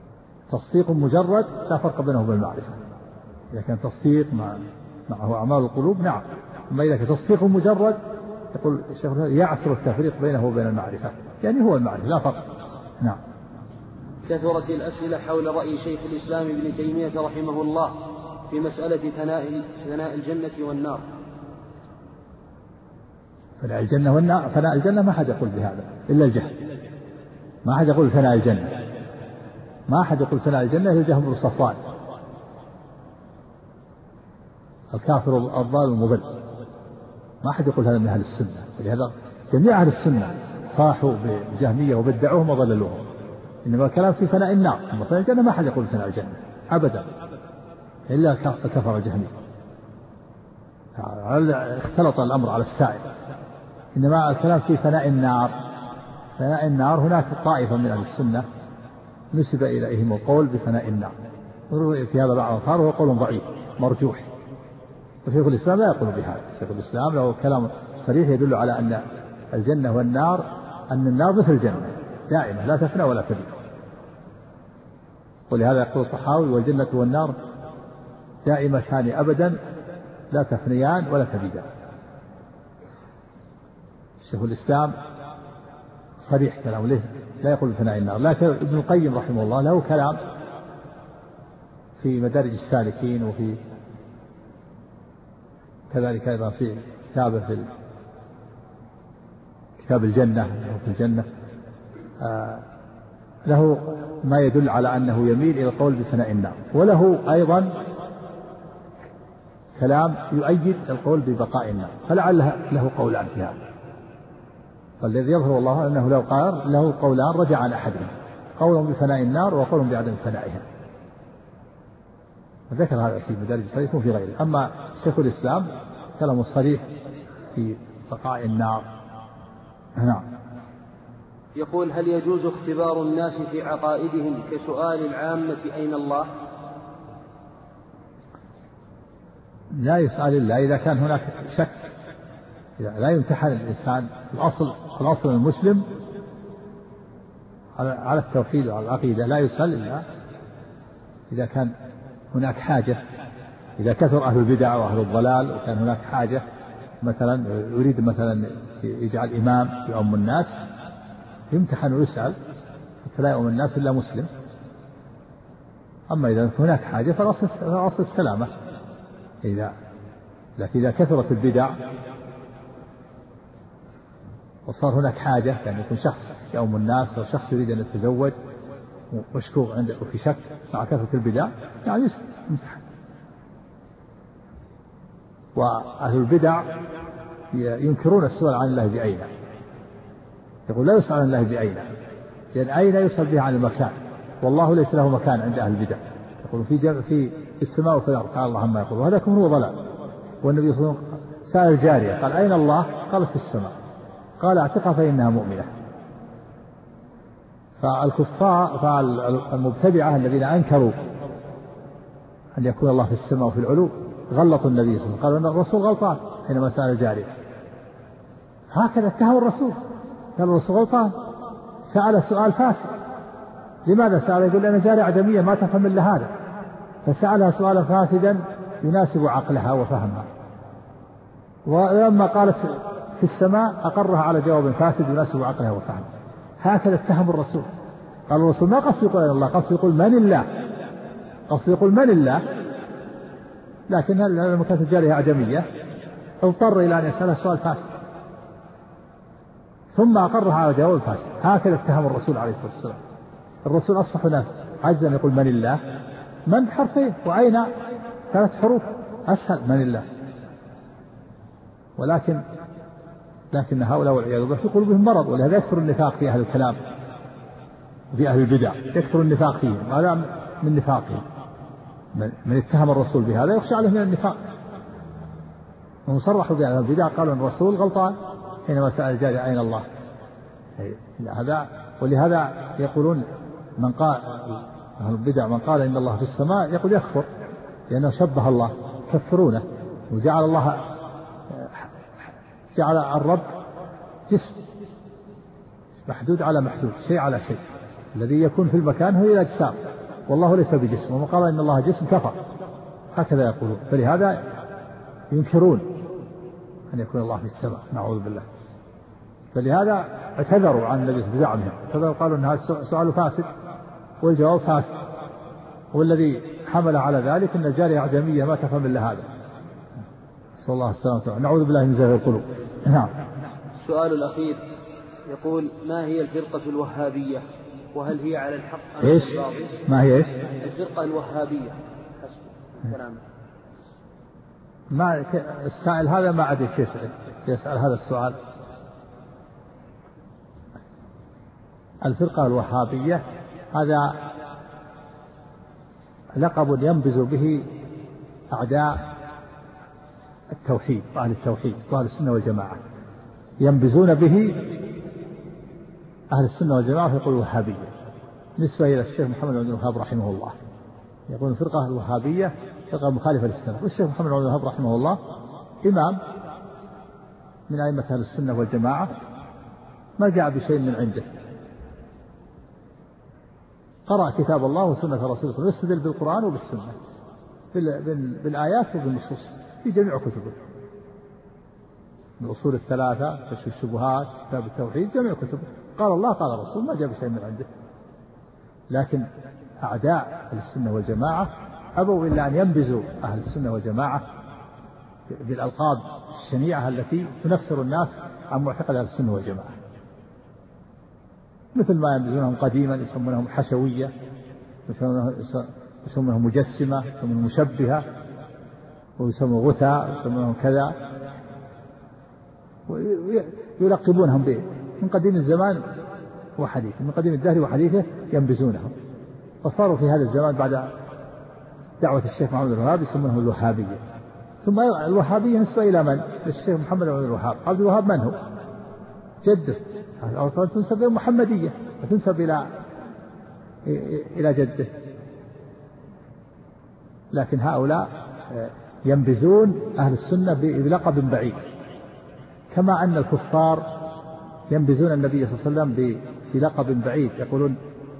تصديق مجرد لا فرق بينه وبين المعرفة. إذا كان تصديق مع معه أعمال القلوب نعم، أما إذا كان تصديق مجرد يقول الشيخ يعسر التفريق بينه وبين المعرفة، يعني هو المعرفة لا فرق. نعم. كثرت الأسئلة حول رأي شيخ الإسلام ابن تيمية رحمه الله في مسألة ثناء ثناء الجنة والنار. ثناء الجنة والنار، ثناء الجنة ما حد يقول بهذا إلا الجهل، ما حد يقول ثناء الجنة، ما حد يقول ثناء الجنة إلا الجهم بن صفوان الكافر الضال المضل، ما حد يقول هذا من أهل السنة. ولهذا جميع أهل السنة صاحوا بالجهمية وبدعوهم وضللوهم، إنما الكلام في ثناء النار. أما ثناء الجنة ما حد يقول ثناء الجنة أبدا إلا كفر الجهمية. اختلط الأمر على السائل، إنما الكلام في ثناء النار. ثناء النار هناك طائفة من أهل السنة نسب إليهم القول بثناء النار، في هذا بعض الآثار وهو قول ضعيف مرجوح، وشيخ الإسلام لا يقول بهذا. شيخ الإسلام له كلام صريح يدل على أن الجنة والنار، أن النار مثل الجنة دائمة لا تفنى ولا تبيد، ولهذا يقول الطحاوي والجنة والنار دائمتان أبدا لا تفنيان ولا تبيدان. شيخ الإسلام صريح كلامه ليه لا يقول بثناء النار. لكن ابن القيم رحمه الله له كلام في مدارج السالكين، وفي كذلك أيضا في كتابه في كتاب الجنة في الجنة آه له ما يدل على أنه يميل إلى القول بثناء النار، وله أيضا كلام يؤيد القول ببقاء النار، فلعل له قولان في هذا. فالذي يظهر الله أنه لو قال له قولان رجع عن أحدهم، قول بثناء النار وقول بعدم ثنائها، وذكر هذا في مدارج الصريح وفي غيره. أما شيخ الإسلام كلامه الصريح في بقاء النار. نعم. يقول: هل يجوز اختبار الناس في عقائدهم كسؤال العامة أين الله؟ لا يسأل الله إذا كان هناك شك، لا يمتحن الإنسان. الأصل الأصل المسلم على التوحيد وعلى العقيدة لا يسأل إلا إذا كان هناك حاجة، إذا كثر أهل البدع وأهل الضلال وكان هناك حاجة، مثلا يريد مثلا يجعل إمام يؤم الناس يمتحن ويسأل، فلا يؤم الناس إلا مسلم. أما إذا هناك حاجة فالأصل السلامة. إذا لكن إذا كثرت البدع وصار هناك حاجة، يعني يكون شخص يؤم الناس أو شخص يريد أن يتزوج ومشكوك عنده وفي شك مع كثرة البدع، يعني يمتحن. وأهل البدع ينكرون السؤال عن الله بأين، يقول لا يسأل عن الله بأين، لأن أين يسأل به عن المكان، والله ليس له مكان عند أهل البدع. يقول في جمع في السماء وفي الأرض تعالى الله عما يقول، وهذا كفر وضلال. والنبي صلى الله عليه وسلم سأل الجارية قال أين الله؟ قالت في السماء، قال اعتقها فإنها مؤمنة. فالكفار فالمبتدعة الذين أنكروا أن يكون الله في السماء وفي العلو غلطوا النبي صلى الله عليه وسلم، قالوا أن الرسول غلطان حينما سأل الجارية، هكذا اتهموا الرسول، قال الرسول غلطان سأل سؤال فاسد. لماذا سأل؟ يقول أنا جارية عجمية ما تفهم إلا هذا، فسألها سؤالا فاسدا يناسب عقلها وفهمها، ولما قالت في السماء أقرها على جواب فاسد يناسب عقلها وفهمها. هكذا اتهم الرسول. قال الرسول ما قصد يقول الله، قصد يقول من الله، قصد يقول من الله، لكن لما كانت الجارية عجمية اضطر إلى أن يسألها سؤال فاسد ثم أقرها على جواب فاسد. هكذا اتهم الرسول عليه الصلاة والسلام. الرسول أفصح الناس، عجز أن يقول من الله، من حرفين وأين ثلاث حروف أسهل من الله. ولكن لكن هؤلاء والعياذ بالله في قلوبهم مرض، ولهذا يكثر النفاق في أهل الكلام وفي أهل البدع، يكثر النفاق فيهم، هذا من نفاقهم. من اتهم الرسول بهذا يخشى عليه من النفاق. وهم صرحوا بأهل البدع قالوا أن الرسول غلطان حينما سأل الجارية أين الله. هذا ولهذا يقولون من قال أهل البدع من قال إن الله في السماء يقول يكفر، لأنه شبه الله، كفرونه وجعل الله جعل الرب جسم محدود على محدود، شيء على شيء، الذي يكون في المكان هو الأجسام والله ليس بجسم، ومن قال إن الله جسم كفر، هكذا يقولون. فلهذا ينكرون أن يكون الله في السماء، نعوذ بالله. فلهذا اعتذروا عن النبي بزعمهم، اعتذروا قالوا أن هذا السؤال فاسد والجواب فاسد، والذي حمل على ذلك أن الجارية أعجمية ما تفهم إلا هذا. صلى الله عليه وسلم. نعوذ بالله من زيغ القلوب. نعم. السؤال الأخير يقول: ما هي الفرقة الوهابية؟ وهل هي على الحق أم إيش؟ الباطل؟ ما هي إيش؟ الفرقة الوهابية. حسب كلام. ما السائل هذا ما أدري كيف يسأل هذا السؤال. الفرقة الوهابية هذا لقب ينبذ به أعداء التوحيد وأهل التوحيد وأهل السنة والجماعة، ينبذون به أهل السنة والجماعة فيقول وهابية، نسبة إلى الشيخ محمد بن الوهاب رحمه الله، يقول الفرقة الوهابية فرقة مخالفة للسنة. والشيخ محمد بن الوهاب رحمه الله إمام من أئمة أهل السنة والجماعة، ما جاء بشيء من عنده، قرأ كتاب الله وسنة رسوله، يستدل بالقرآن وبالسنة بالآيات وبالنصوص في جميع كتبه، الأصول الثلاثة، كشف الشبهات، كتاب التوحيد، جميع كتبه قال الله قال الرسول، ما جاء بشيء من عنده. لكن أعداء أهل السنة والجماعة أبوا إلا أن ينبذوا أهل السنة والجماعة بالألقاب الشنيعة التي تنفر الناس عن معتقد أهل السنة والجماعة، مثل ما ينبذونهم قديما يسمونهم حشوية، يسمونهم مجسمة، يسمونهم مشبهة، ويسمونهم غثاء، ويسمونهم كذا، ويلقبونهم به من قديم الزمان وحديثه، من قديم الدهر وحديثه ينبذونهم. فصاروا في هذا الزمان بعد دعوة الشيخ محمد بن الوهاب يسمونهم الوهابية. ثم الوهابية نسبة إلى من؟ الشيخ محمد بن الوهاب. عبد الوهاب من هو؟ جده، أو تنسب إلى محمدية وتنسب إلى إلى جده. لكن هؤلاء ينبذون أهل السنة بلقب بعيد، كما أن الكفار ينبذون النبي صلى الله عليه وسلم بلقب بعيد، يقولون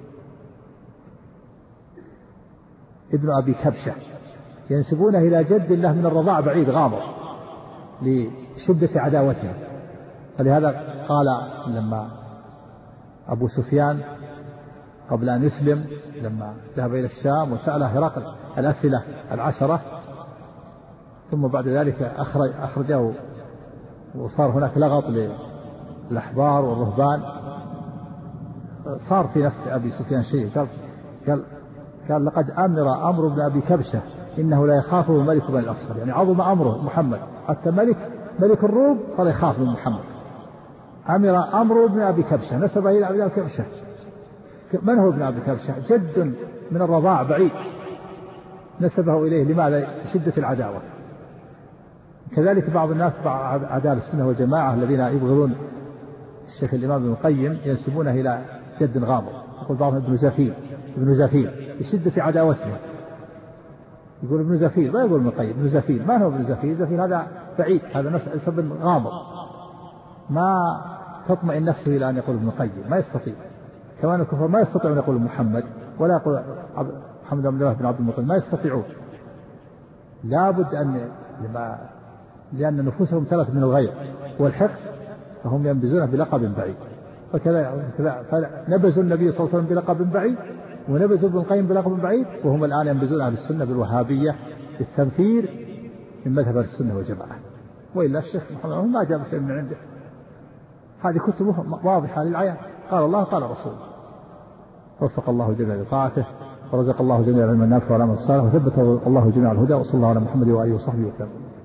ابن أبي كبشة، ينسبونه إلى جد الله من الرضاع بعيد غامض لشدة عداوتهم. فلهذا قال لما أبو سفيان قبل أن يسلم لما ذهب إلى الشام وسأل هرقل الأسئلة العشرة، ثم بعد ذلك أخرج أخرجه وصار هناك لغط للأحبار والرهبان، صار في نفس أبي سفيان شيء، قال قال قال لقد أمر أمر ابن أبي كبشة إنه لا يخافه ملك بني الأصفر، يعني عظم أمره محمد، حتى ملك ملك الروم صار يخاف من محمد. أمر أمر ابن أبي كبشة، نسب إلى أبي كبشة. من هو ابن أبي كبشة؟ جد من الرضاع بعيد نسبه إليه، لماذا؟ شدة العداوة. كذلك بعض الناس بعض أعداء السنة والجماعة الذين يبغضون الشيخ الإمام ابن القيم ينسبونه إلى جد غامض، يقول بعضهم ابن زفير، ابن زفير بشدة عداوته، يقول ابن زفير، ما يقول ابن القيم، ابن زفير. ما هو ابن زفير؟ زفير هذا بعيد، هذا نسب غامض، ما تطمئن نفسه إلى أن يقول ابن القيم، ما يستطيع. كمان الكفار ما يستطيعون يقول محمد ولا يقول محمد بن الله بن عبد المطلب، ما يستطيعون. لابد أن لما لأن نفوسهم ثلاث من الغير والحقد، فهم ينبذونه بلقب بعيد. فكذا نبذوا النبي صلى الله عليه وسلم بلقب بعيد، ونبذوا ابن القيم بلقب بعيد، وهم الآن ينبذون أهل السنة بالوهابية بالتنفير من مذهب السنة والجماعة. وإلا الشيخ محمد ما جاب شيء من عنده، هذه كتبه واضحة للعيان، قال الله قال رسوله. وفق الله جميع لطاعته، ورزق الله جميع العلم النافع والعمل الصالح، وثبت الله جميع الهدى، وصلى الله على محمد وآله وصحبه وسلم.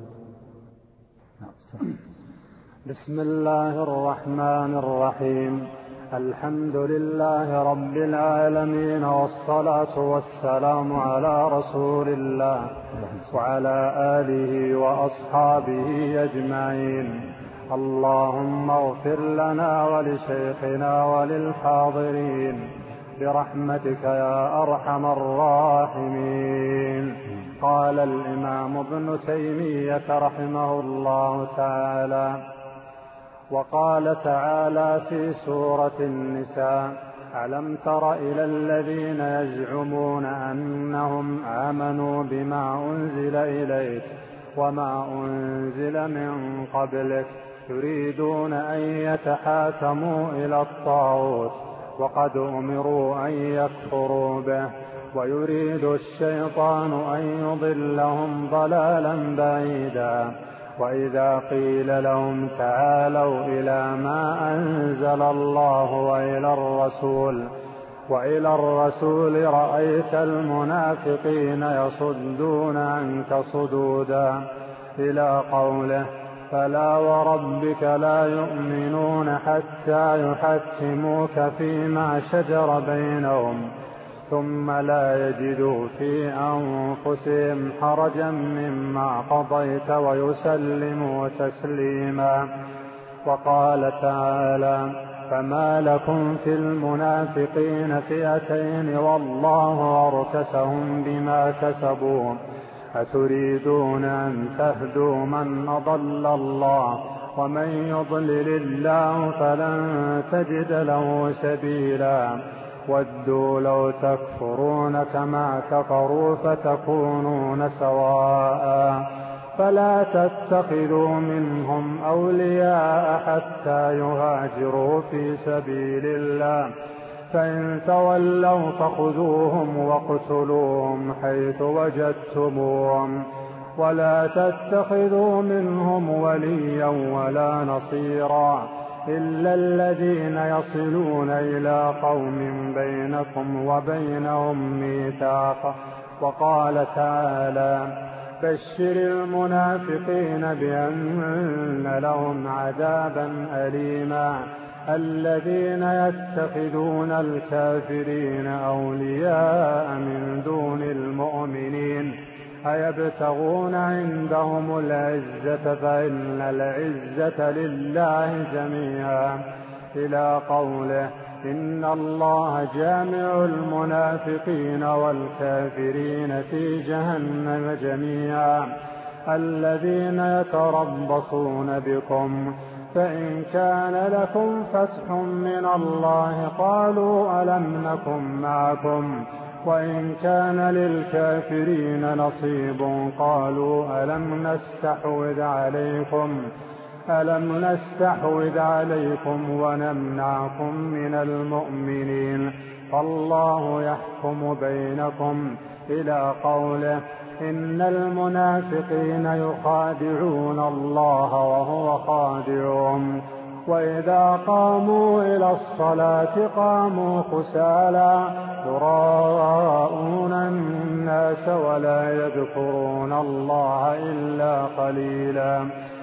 بسم الله الرحمن الرحيم. الحمد لله رب العالمين، والصلاة والسلام على رسول الله وعلى آله وأصحابه أجمعين. اللهم اغفر لنا ولشيخنا وللحاضرين برحمتك يا أرحم الراحمين. قال الإمام ابن تيمية رحمه الله تعالى: وقال تعالى في سورة النساء: ألم تر إلى الذين يزعمون أنهم آمنوا بما أنزل إليك وما أنزل من قبلك يريدون أن يتحاكموا إلى الطاغوت وقد أمروا أن يكفروا به ويريد الشيطان أن يضلهم ضلالا بعيدا. وإذا قيل لهم تعالوا إلى ما أنزل الله وإلى الرسول وإلى الرسول رأيت المنافقين يصدون عنك صدودا إلى قوله فلا وربك لا يؤمنون حتى يحكموك فيما شجر بينهم ثم لا يجدوا في أنفسهم حرجا مما قضيت ويسلموا تسليما. وقال تعالى فما لكم في المنافقين فئتين والله أركسهم بما كسبوا أتريدون أن تهدوا من أضل الله ومن يضلل الله فلن تجد له سبيلا. ودوا لو تكفرون كما كفروا فتكونون سواء فلا تتخذوا منهم أولياء حتى يهاجروا في سبيل الله فإن تولوا فخذوهم واقتلوهم حيث وجدتموهم ولا تتخذوا منهم وليا ولا نصيرا إلا الذين يصلون إلى قوم بينكم وبينهم ميثاق. وقال تعالى بشر المنافقين بأن لهم عذابا أليما الذين يتخذون الكافرين أولياء من دون المؤمنين أيبتغون عندهم العزة فإن العزة لله جميعا إلى قوله إن الله جامع المنافقين والكافرين في جهنم جميعا الذين يتربصون بكم فإن كان لكم فتح من الله قالوا ألم نكن معكم وإن كان للكافرين نصيب قالوا ألم نستحوذ عليكم ألم نستحوذ عليكم ونمنعكم من المؤمنين فالله يحكم بينكم إلى قوله إن المنافقين يخادعون الله وهو خادعهم وإذا قاموا إلى الصلاة قاموا كسالى يراءون الناس ولا يذكرون الله إلا قليلا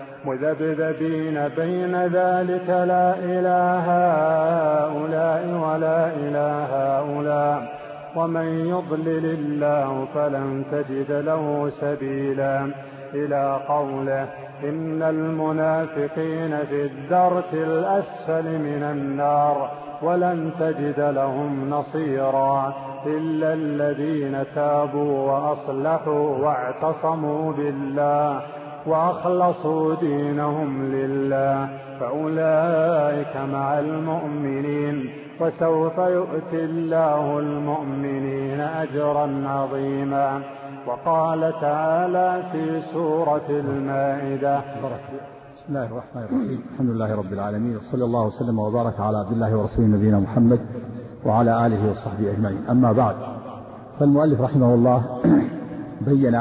مذبذبين بين ذلك لا إله هؤلاء ولا إله هؤلاء ومن يضلل الله فلن تجد له سبيلا إلى قوله إن المنافقين في الدرك الأسفل من النار ولن تجد لهم نصيرا إلا الذين تابوا وأصلحوا واعتصموا بالله وأخلصوا دينهم لله فأولئك مع المؤمنين وسوف يؤتي الله المؤمنين أجرا عظيما. وقال تعالى في سورة المائدة بسم الله الرحمن الرحيم الحمد لله رب العالمين وصلى الله وسلم وبارك على عبد الله ورسوله نبينا محمد وعلى آله وصحبه أجمعين. أما بعد فالمؤلف رحمه الله بين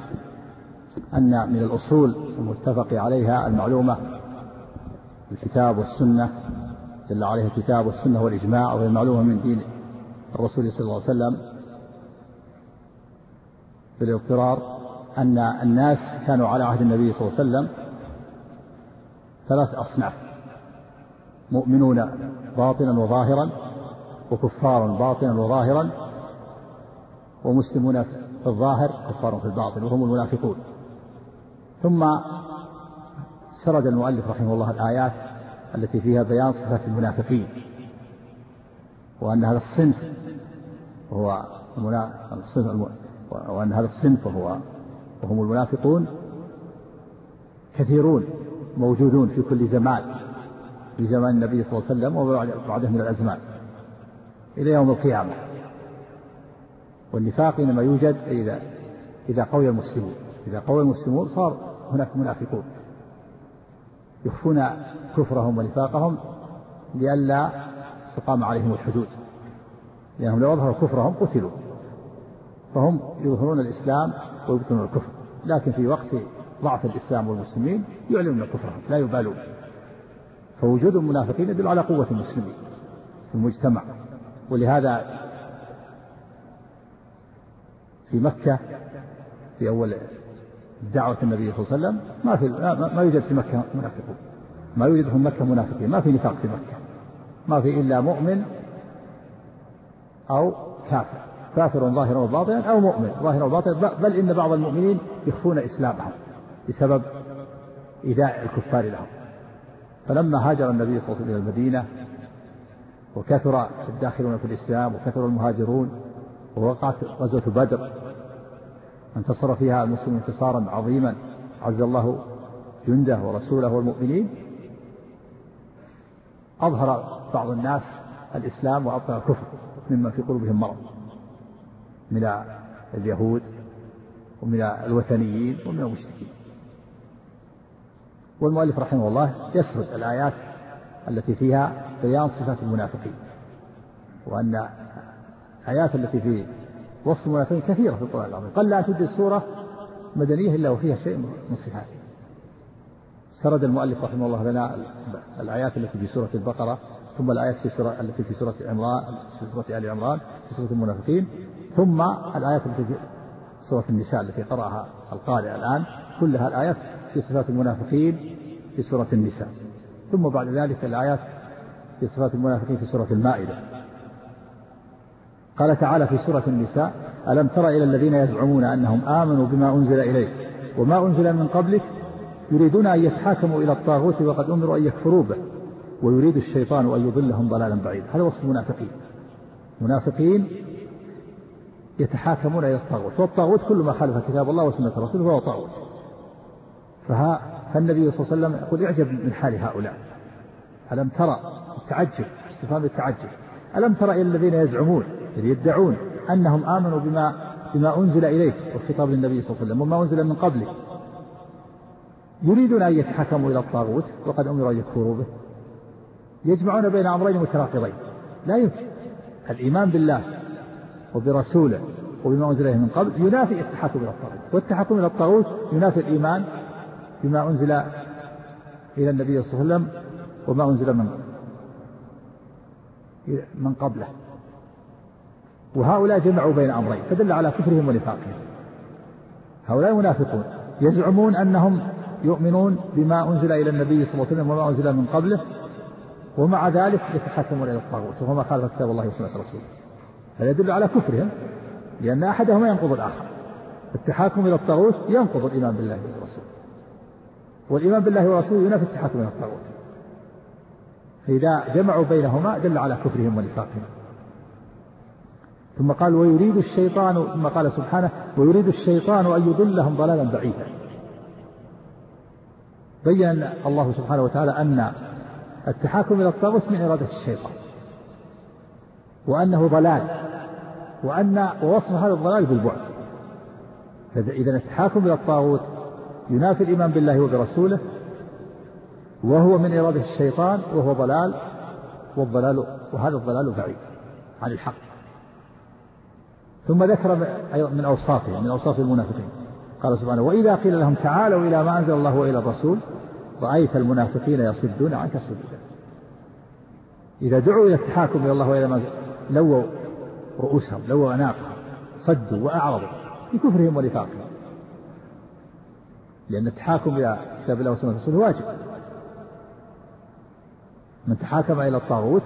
أن من الأصول المتفق عليها المعلومة الكتاب والسنة دل عليها الكتاب والسنة والإجماع وهي المعلومة من دين الرسول صلى الله عليه وسلم بالاضطرار أن الناس كانوا على عهد النبي صلى الله عليه وسلم ثلاث أصناف مؤمنون باطنا وظاهرا وكفار باطنا وظاهرا ومسلمون في الظاهر كفار في الباطن وهم المنافقون. ثم سرد المؤلف رحمه الله الآيات التي فيها بيان صفات المنافقين وأن هذا الصنف هو الصنف وأن هذا الصنف هو وهم المنافقون كثيرون موجودون في كل زمان في زمان النبي صلى الله عليه وسلم وبعده من الأزمان إلى يوم القيامة. والنفاق إنما يوجد إذا إذا قوي المسلمون، إذا قوي المسلمون صار هناك منافقون يخفون كفرهم ونفاقهم لئلا تقام عليهم الحدود، لأنهم لو أظهروا كفرهم قتلوا، فهم يظهرون الإسلام ويبطنون الكفر، لكن في وقت ضعف الإسلام والمسلمين يعلنون كفرهم لا يبالون. فوجود المنافقين يدل على قوة المسلمين في المجتمع. ولهذا في مكة في أول دعوة النبي صلى الله عليه وسلم ما في ما يوجد في مكة منافقون، ما يوجد في مكة منافقين، ما في نفاق في مكة، ما في إلا مؤمن أو كافر، كافر ظاهرا وباطنا أو مؤمن ظاهرا وباطنا، بل إن بعض المؤمنين يخفون إسلامهم بسبب إيذاء الكفار لهم. فلما هاجر النبي صلى الله عليه وسلم إلى المدينة وكثر الداخلون في الإسلام وكثر المهاجرون، ووقعت غزوة بدر انتصر فيها المسلمون انتصارا عظيما عز الله جنده ورسوله والمؤمنين، أظهر بعض الناس الإسلام وأبطل الكفر ممن في قلوبهم مرض من اليهود ومن الوثنيين ومن المشركين. والمؤلف رحمه الله يسرد الآيات التي فيها بيان صفات المنافقين، وأن الآيات التي في وصف المنافقين كثيرة في القرآن العظيم، قل لا توجد سورة مدنية إلا وفيها شيء من صفاته. سرد المؤلف رحمه الله لنا الآيات التي في سورة البقرة، ثم الآيات في سورة التي في سورة عمران في سورة آل عمران في سورة المنافقين، ثم الآيات التي في سورة النساء التي قرأها القارئ الآن، كلها الآيات في صفات المنافقين في سورة النساء، ثم بعد ذلك الآيات في صفات المنافقين في سورة المائدة. قال تعالى في سورة النساء: ألم تر إلى الذين يزعمون أنهم آمنوا بما أنزل إليك وما أنزل من قبلك يريدون أن يتحاكموا إلى الطاغوت وقد أمروا أن يكفروا به ويريد الشيطان أن يضلهم ضلالا بعيدا. هذا وصف المنافقين، منافقين يتحاكمون إلى الطاغوت، والطاغوت كل ما خالف كتاب الله وسنة رسوله فهو طاغوت. فها فالنبي صلى الله عليه وسلم يقول: اعجب من حال هؤلاء. ألم ترى، التعجب، استفهام التعجب، ألم ترى إلى الذين يزعمون يدعون أنهم آمنوا بما بما أنزل إليك، والخطاب للنبي صلى الله عليه وسلم، وما أنزل من قبلك، يريدون أن يتحكموا إلى الطاغوت وقد أمروا أن يكفروا به. يجمعون بين أمرين متناقضين لا يمكن. الإيمان بالله وبرسوله وبما أنزل إليه من قبل ينافي التحكم إلى الطاغوت، والتحكم إلى الطاغوت ينافي الإيمان بما أنزل إلى النبي صلى الله عليه وسلم وما أنزل من من قبله. وهؤلاء جمعوا بين أمرين فدل على كفرهم ونفاقهم. هؤلاء منافقون يزعمون أنهم يؤمنون بما أنزل إلى النبي صلى الله عليه وسلم وما أنزل من قبله، ومع ذلك يتحكمون إلى الطاغوت وهو ما خالف كتاب الله وسنة رسوله. هذا يدل على كفرهم، لأن أحدهما ينقض الآخر. التحاكم إلى الطاغوت ينقض الإيمان بالله ورسوله، والإيمان بالله ورسوله ينافي التحاكم إلى الطاغوت. فإذا جمعوا بينهما دل على كفرهم ونفاقهم. ثم قال: ويريد الشيطان، ثم قال سبحانه: ويريد الشيطان أن يضلهم ضلالا بعيدا. بين الله سبحانه وتعالى أن التحاكم إلى الطاغوت من إرادة الشيطان، وأنه ضلال، وأن ووصف هذا الضلال بالبعد. فإذا التحاكم إلى الطاغوت ينافي الإيمان بالله وبرسوله، وهو من إرادة الشيطان، وهو ضلال، والضلال وهذا الضلال بعيد عن الحق. ثم ذكر من أوصافه من أوصاف المنافقين، قال سبحانه: وإذا قيل لهم تعالوا إلى ما أنزل الله وإلى الرسول رأيت المنافقين يصدون عنك صدودا. إذا دعوا إلى التحاكم إلى الله وإلى ما أنزل لووا رؤوسهم، لووا أعناقهم، صدوا وأعرضوا بكفرهم ونفاقهم، لأن التحاكم إلى كتاب الله وسنة رسوله واجب. من تحاكم إلى الطاغوت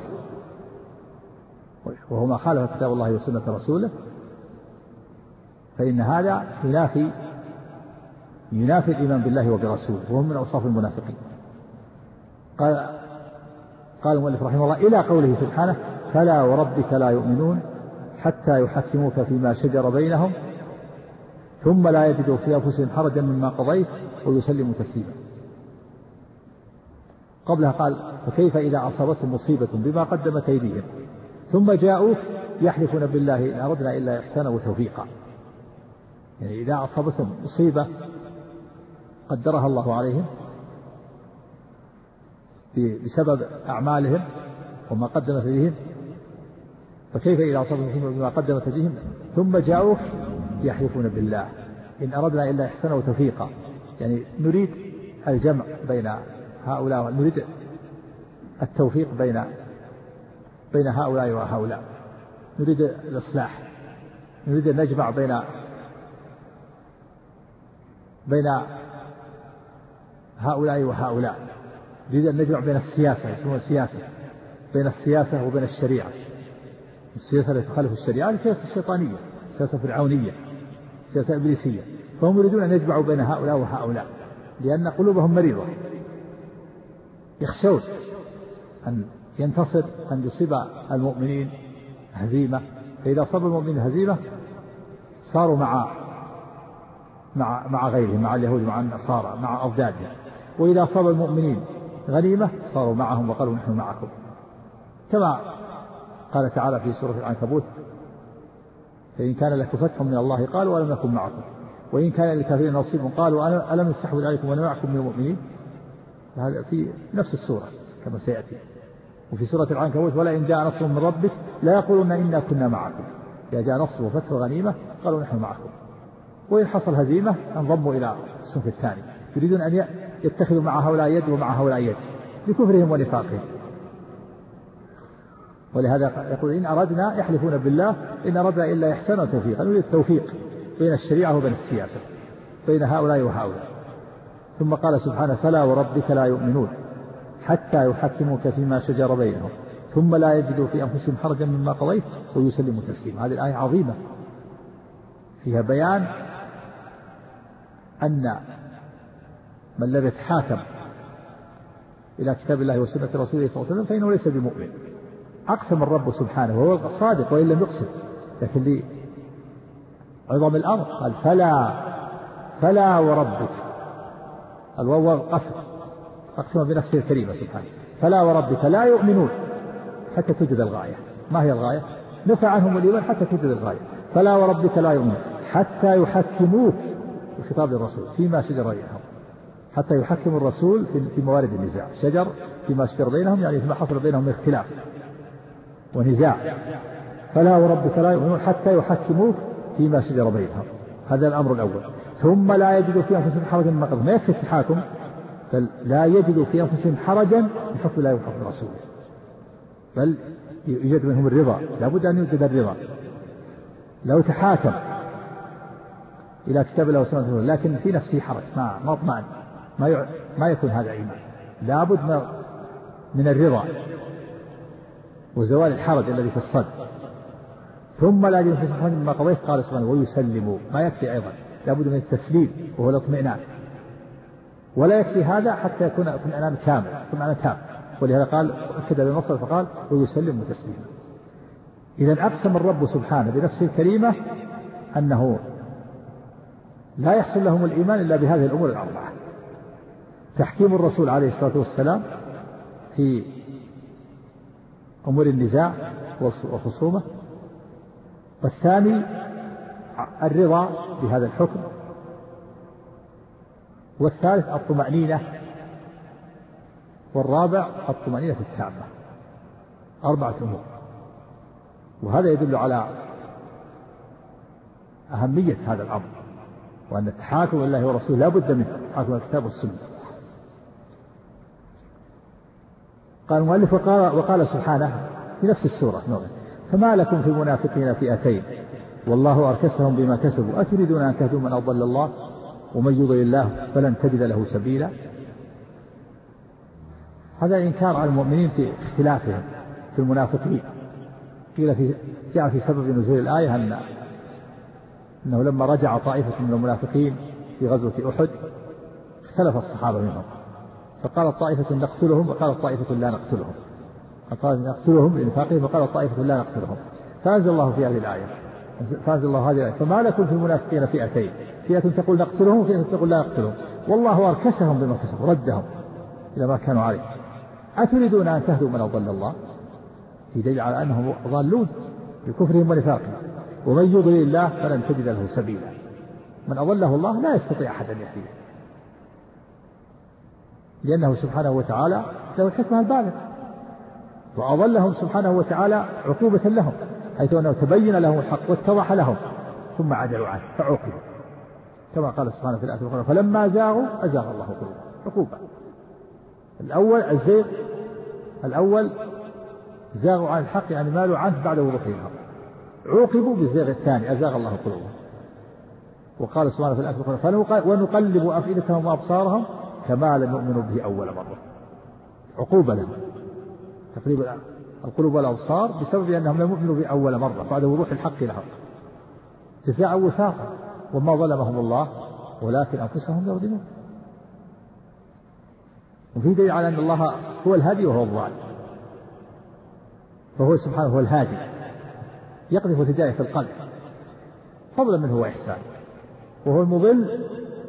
وهو ما خالف كتاب الله وسنة رسوله فإن هذا ينافي ينافي الإيمان بالله وبرسوله، وهم من أوصاف المنافقين. قال قال المؤلف رحمه الله: إلى قوله سبحانه: فلا وربك لا يؤمنون حتى يحكموك فيما شجر بينهم ثم لا يجدوا في أنفسهم حرجا مما قضيت ويسلموا تسليما. قبلها قال: فكيف إذا أصابتهم مصيبة بما قدمت أيديهم ثم جاءوك يحلفون بالله إن أردنا إلا إحسانا وتوفيقا. يعني إذا أصابتهم مصيبة قدرها الله عليهم بسبب أعمالهم وما قدمت يديهم، فكيف إذا أصابتهم مصيبة بما قدمت يديهم ثم جاءوك يحلفون بالله إن أردنا إلا إحسانا وتوفيقا. يعني نريد الجمع بين هؤلاء، نريد التوفيق بين بين هؤلاء وهؤلاء، نريد الإصلاح، نريد أن نجمع بين بين هؤلاء وهؤلاء، نريد أن نجمع بين السياسة، يسمونها السياسة، بين السياسة وبين الشريعة. السياسة التي تخالف الشريعة السياسة الشيطانية، سياسة فرعونية، سياسة إبليسية. فهم يريدون أن يجمعوا بين هؤلاء وهؤلاء لأن قلوبهم مريضة، يخشون أن ينتصر، أن يصيب المؤمنين هزيمة، فإذا أصاب المؤمنين هزيمة صاروا مع مع مع غيرهم، مع اليهود، مع النصارى، مع أضدادهم. وإذا أصاب المؤمنين غنيمة صاروا معهم وقالوا نحن معكم، كما قال تعالى في سورة العنكبوت: فإن كان لكم فتح من الله قالوا ألم نكن معكم وإن كان للكافرين نصيب قالوا ألم نستحوذ عليكم ونمنعكم من المؤمنين. هذا في نفس السورة كما سيأتي. وفي سورة العنكبوت: ولئن جاء نصر من ربك لا يقولون إنا كنا معكم، إذا جاء نصر وفتح وغنيمة قالوا نحن معكم. وإن حصل هزيمة انضموا إلى الصنف الثاني، يريدون أن يتخذوا مع هؤلاء يد ومع هؤلاء يد لكفرهم ونفاقهم. ولهذا يقول: إن أردنا، يحلفون بالله إن أردنا إلا إحسانا وتوفيقا، نريد التوفيق بين الشريعة وبين السياسة، بين هؤلاء وهؤلاء. ثم قال سبحانه: فلا وربك لا يؤمنون حتى يحكموك فيما شجر بينهم ثم لا يجدوا في أنفسهم حرجا مما قضيت ويسلموا تسليما. هذه الآية عظيمة فيها بيان أن من لم يتحاكم إلى كتاب الله وسنة رسوله صلى الله عليه وسلم فإنه ليس بمؤمن. أقسم الرب سبحانه وهو الصادق وإن لم يقسم، لكن لي عظم الأمر قال: فلا فلا وربك، الواو قسم، أقسم بنفسه الكريمة سبحانه: فلا وربك لا يؤمنون حتى توجد الغاية. ما هي الغاية؟ نفى عنهم الإيمان حتى توجد الغاية. فلا وربك لا يؤمنون حتى يحكموك، بخطاب الرسول، فيما شجر بينهم، حتى يحكم الرسول في موارد النزاع. شجر فيما شجر بينهم يعني فيما حصل بينهم اختلاف ونزاع. فلا وربك لا يؤمنون حتى يحكموك فيما شجر بينهم، هذا الأمر الأول. ثم لا يجدوا في أنفسهم حرجا مما قضيت، ما يكفي التحاكم، بل لا يجدوا في أنفسهم حرجا بحكم الله وحكم رسوله، بل يوجد منهم الرضا، لا بد أن يوجد الرضا. لو تحاكم إلى كتاب الله وسنة رسوله لكن في نفسه حرج، ما ما اطمئن، ما يع... ما يكون هذا إيمان. لا بد من الرضا وزوال الحرج الذي في الصدر. ثم لا يجد في أنفسهم حرجا مما قضيت، قال سبحانه: ويسلموا، ما يكفي أيضا، لا بد من التسليم وهو الاطمئنان. ولا يكفي هذا حتى يكون اطمئنان كامل، اطمئنان تام. ولهذا قال أكد بالنصر فقال: ويسلم تسليما. إذا أقسم الرب سبحانه بنفسه الكريمة أنه لا يحصل لهم الإيمان إلا بهذه الأمور الأربعة: تحكيم الرسول عليه الصلاة والسلام في أمور النزاع والخصومة، والثاني الرضا بهذا الحكم، والثالث الطمأنينة، والرابع الطمأنينة التامة. أربعة أمور. وهذا يدل على أهمية هذا الأمر، وأن التحاكم لله ورسوله لا بد منه، تحاكم الكتاب والسنة. قال المؤلف: وقال, وقال سبحانه في نفس السورة: فما لكم في المنافقين فئتين والله أركسهم بما كسبوا أتريدون أن تهدوا من أضل الله ومن يضلل الله فلن تجد له سبيلا. هذا إنكار على المؤمنين في اختلافهم في المنافقين. قيل في جاء في سبب نزول الآية أن أنه لما رجع طائفة من المنافقين في غزوة أحد اختلف الصحابة منهم، فقالت طائفة نقتلهم وقالت طائفة لا نقتلهم، فقال نقتلهم لنفاقهم وقالت طائفة لا نقتلهم. فأنزل الله في هذه الآية فأنزل الله هذه الآية: فما لكم في المنافقين فئتين، فئة تقول نقتلهم وفئة تقول لا نقتلهم والله أركسهم بما كسبوا ردهم إلى ما كانوا عليه أتريدون أن تهدوا من أضل الله في دليل على أنهم ضالون بكفرهم ونفاقهم. ومن يضلل الله فلن تجد له سبيلا. من أضله الله لا يستطيع أحد أن يهديه، لأنه سبحانه وتعالى له الحكمة البالغة. وأضلهم سبحانه وتعالى عقوبة لهم، حيث أنه تبين لهم الحق واتضح لهم ثم عدلوا عنه فعوقبوا، كما قال سبحانه في الآية الأخرى: فلما زاغوا أزاغ الله قلوبهم. عقوبة. الأول الزيغ، الأول زاغوا عن الحق يعني مالوا عنه بعد وضوح الحق، عوقبوا بالزيغ الثاني أزاغ الله قلوبهم. وقال سبحانه في الآية الأخرى: ونقلب أفئدتهم وأبصارهم كما لم يؤمنوا به أول مرة. عقوبة لهم تقليب القلوب والأبصار بسبب أنهم لم يؤمنوا به أول مرة بعد وضوح الحق لهم، جزاء وفاقا. وما ظلمهم الله ولكن أنفسهم يظلمون. وفي دليل على أن الله هو الهادي وهو الضال، فهو سبحانه هو الهادي يقذف الهداية في القلب فضلا منه وإحسان، وهو المضل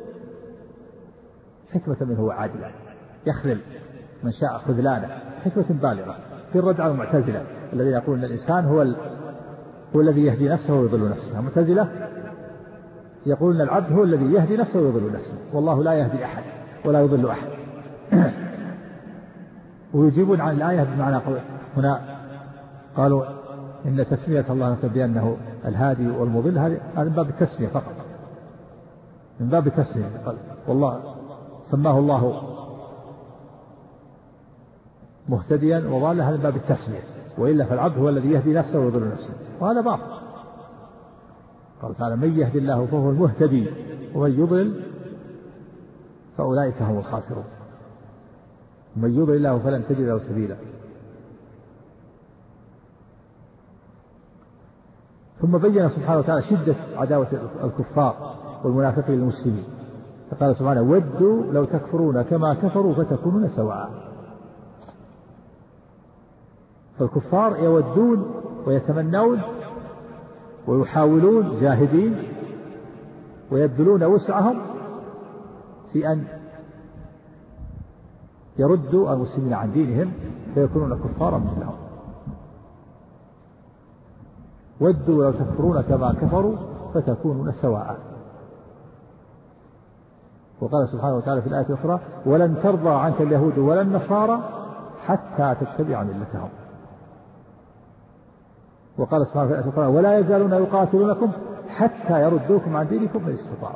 حكمة منه وعادلة يخذل من شاء خذلانه حكمة بالغة في الرد على المعتزلة الذين يقولون أن الإنسان هو ال... هو الذي يهدي نفسه ويضل نفسه. المعتزلة يقولون أن العبد هو الذي يهدي نفسه ويضل نفسه، والله لا يهدي أحد ولا يضل أحد. ويجيبون عن الآية بمعنى هنا قالوا إن تسمية الله نفسه بأنه الهادي والمضل هذا من باب التسمية فقط، من باب التسمية. قال والله سماه الله مهتديا وضالا هذا من باب التسمية، وإلا فالعبد هو الذي يهدي نفسه ويضل نفسه، وهذا باطل. قال تعالى: من يهدي الله فهو المهتدي ومن يضلل فأولئك هم الخاسرون. من يضلل الله فلن تجد له سبيلا. ثم بين سبحانه وتعالى شدة عداوة الكفار والمنافقين للمسلمين، فقال سبحانه: ودوا لو تكفرون كما كفروا فتكونون سواء. فالكفار يودون ويتمنون ويحاولون جاهدين ويبذلون وسعهم في أن يردوا المسلمين عن دينهم فيكونون كفارا مثلهم. ودوا لو تكفرون كما كفروا فتكونون سواء. وقال سبحانه وتعالى في الآية الأخرى: ولن ترضى عنك اليهود ولا النصارى حتى تتبع ملتهم. وقال سبحانه في الآية الأخرى: ولا يزالون يقاتلونكم حتى يردوكم عن دينكم إن استطاعوا.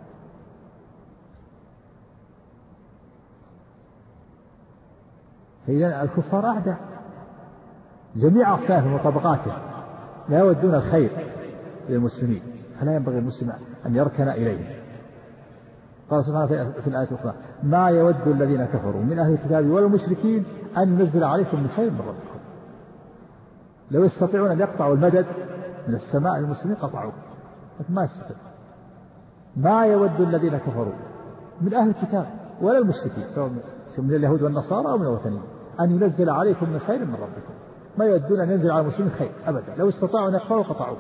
فإذا الكفار أعداء جميع أصنافهم وطبقاتهم، لا يودون الخير للمسلمين، فلا ينبغي المسلم أن يركن إليهم. قال سبحانه في الآية الأخرى: ما يود الذين كفروا من أهل الكتاب والمشركين أن ينزل عليكم من خير من ربكم. لو يستطيعون أن يقطعوا المدد من السماء المسلمين قطعوه، لكن ما يستطيع. ما يود الذين كفروا من أهل الكتاب ولا المشركين سواء من اليهود والنصارى أو من الوثنيين أن ينزل عليكم من خير من ربكم. ما يودون أن ينزل على المسلمين خير أبدا، لو استطاعوا أن يقطعوا قطعوه.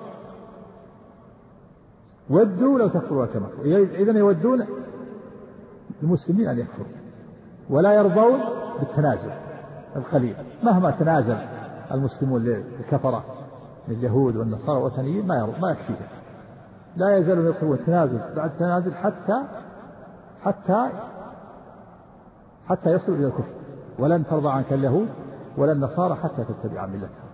ودوا لو تكفروا كما كفروا، إذن يودون المسلمين أن يكفروا، ولا يرضون بالتنازل القليل. مهما تنازل المسلمون للكفرة لليهود والنصارى والوثنيين ما يرضى، ما يكفيه. لا يزالون يطلبون تنازل بعد تنازل حتى حتى حتى يصلوا إلى الكفر. ولن ترضى عنك اليهود ولا النصارى حتى تتبع ملتهم.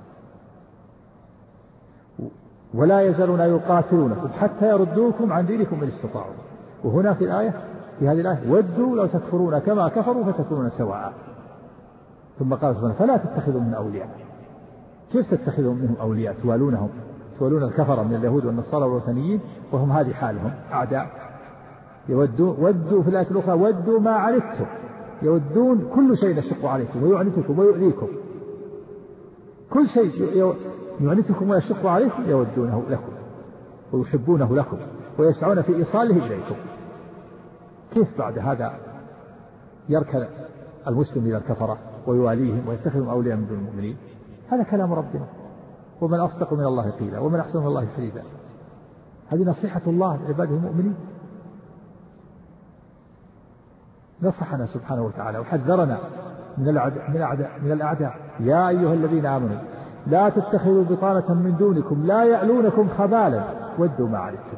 ولا يزالون يقاتلونكم حتى يردوكم عن دينكم إن استطاعوا. وهنا في الآية في هذه الآية: ودوا لو تكفرون كما كفروا فتكونون سواء. ثم قال سبحانه: فلا تتخذوا من أولياء. كيف تتخذون منهم أولياء؟ توالونهم، تولون الكفرة من اليهود والنصارى والوثنيين وهم هذه حالهم أعداء. يودوا ودوا في الآية الأخرى: ودوا ما عنتم. يودون كل شيء يشق عليكم ويعنتكم ويؤذيكم، كل شيء يعنتكم ويشق عليكم يودونه لكم ويحبونه لكم ويسعون في إيصاله إليكم. كيف بعد هذا يركن المسلم إلى الكفرة ويواليهم ويتخذهم أولياء من دون المؤمنين؟ هذا كلام ربنا. ومن أصدق من الله قيلا ومن أحسن من الله حديثا. هذه نصيحة الله لعباده المؤمنين. نصحنا سبحانه وتعالى وحذرنا من الأعداء من الأعداء من الأعداء. يا أيها الذين آمنوا لا تتخذوا بطانة من دونكم لا يألونكم خبالا ودوا ما عنتم.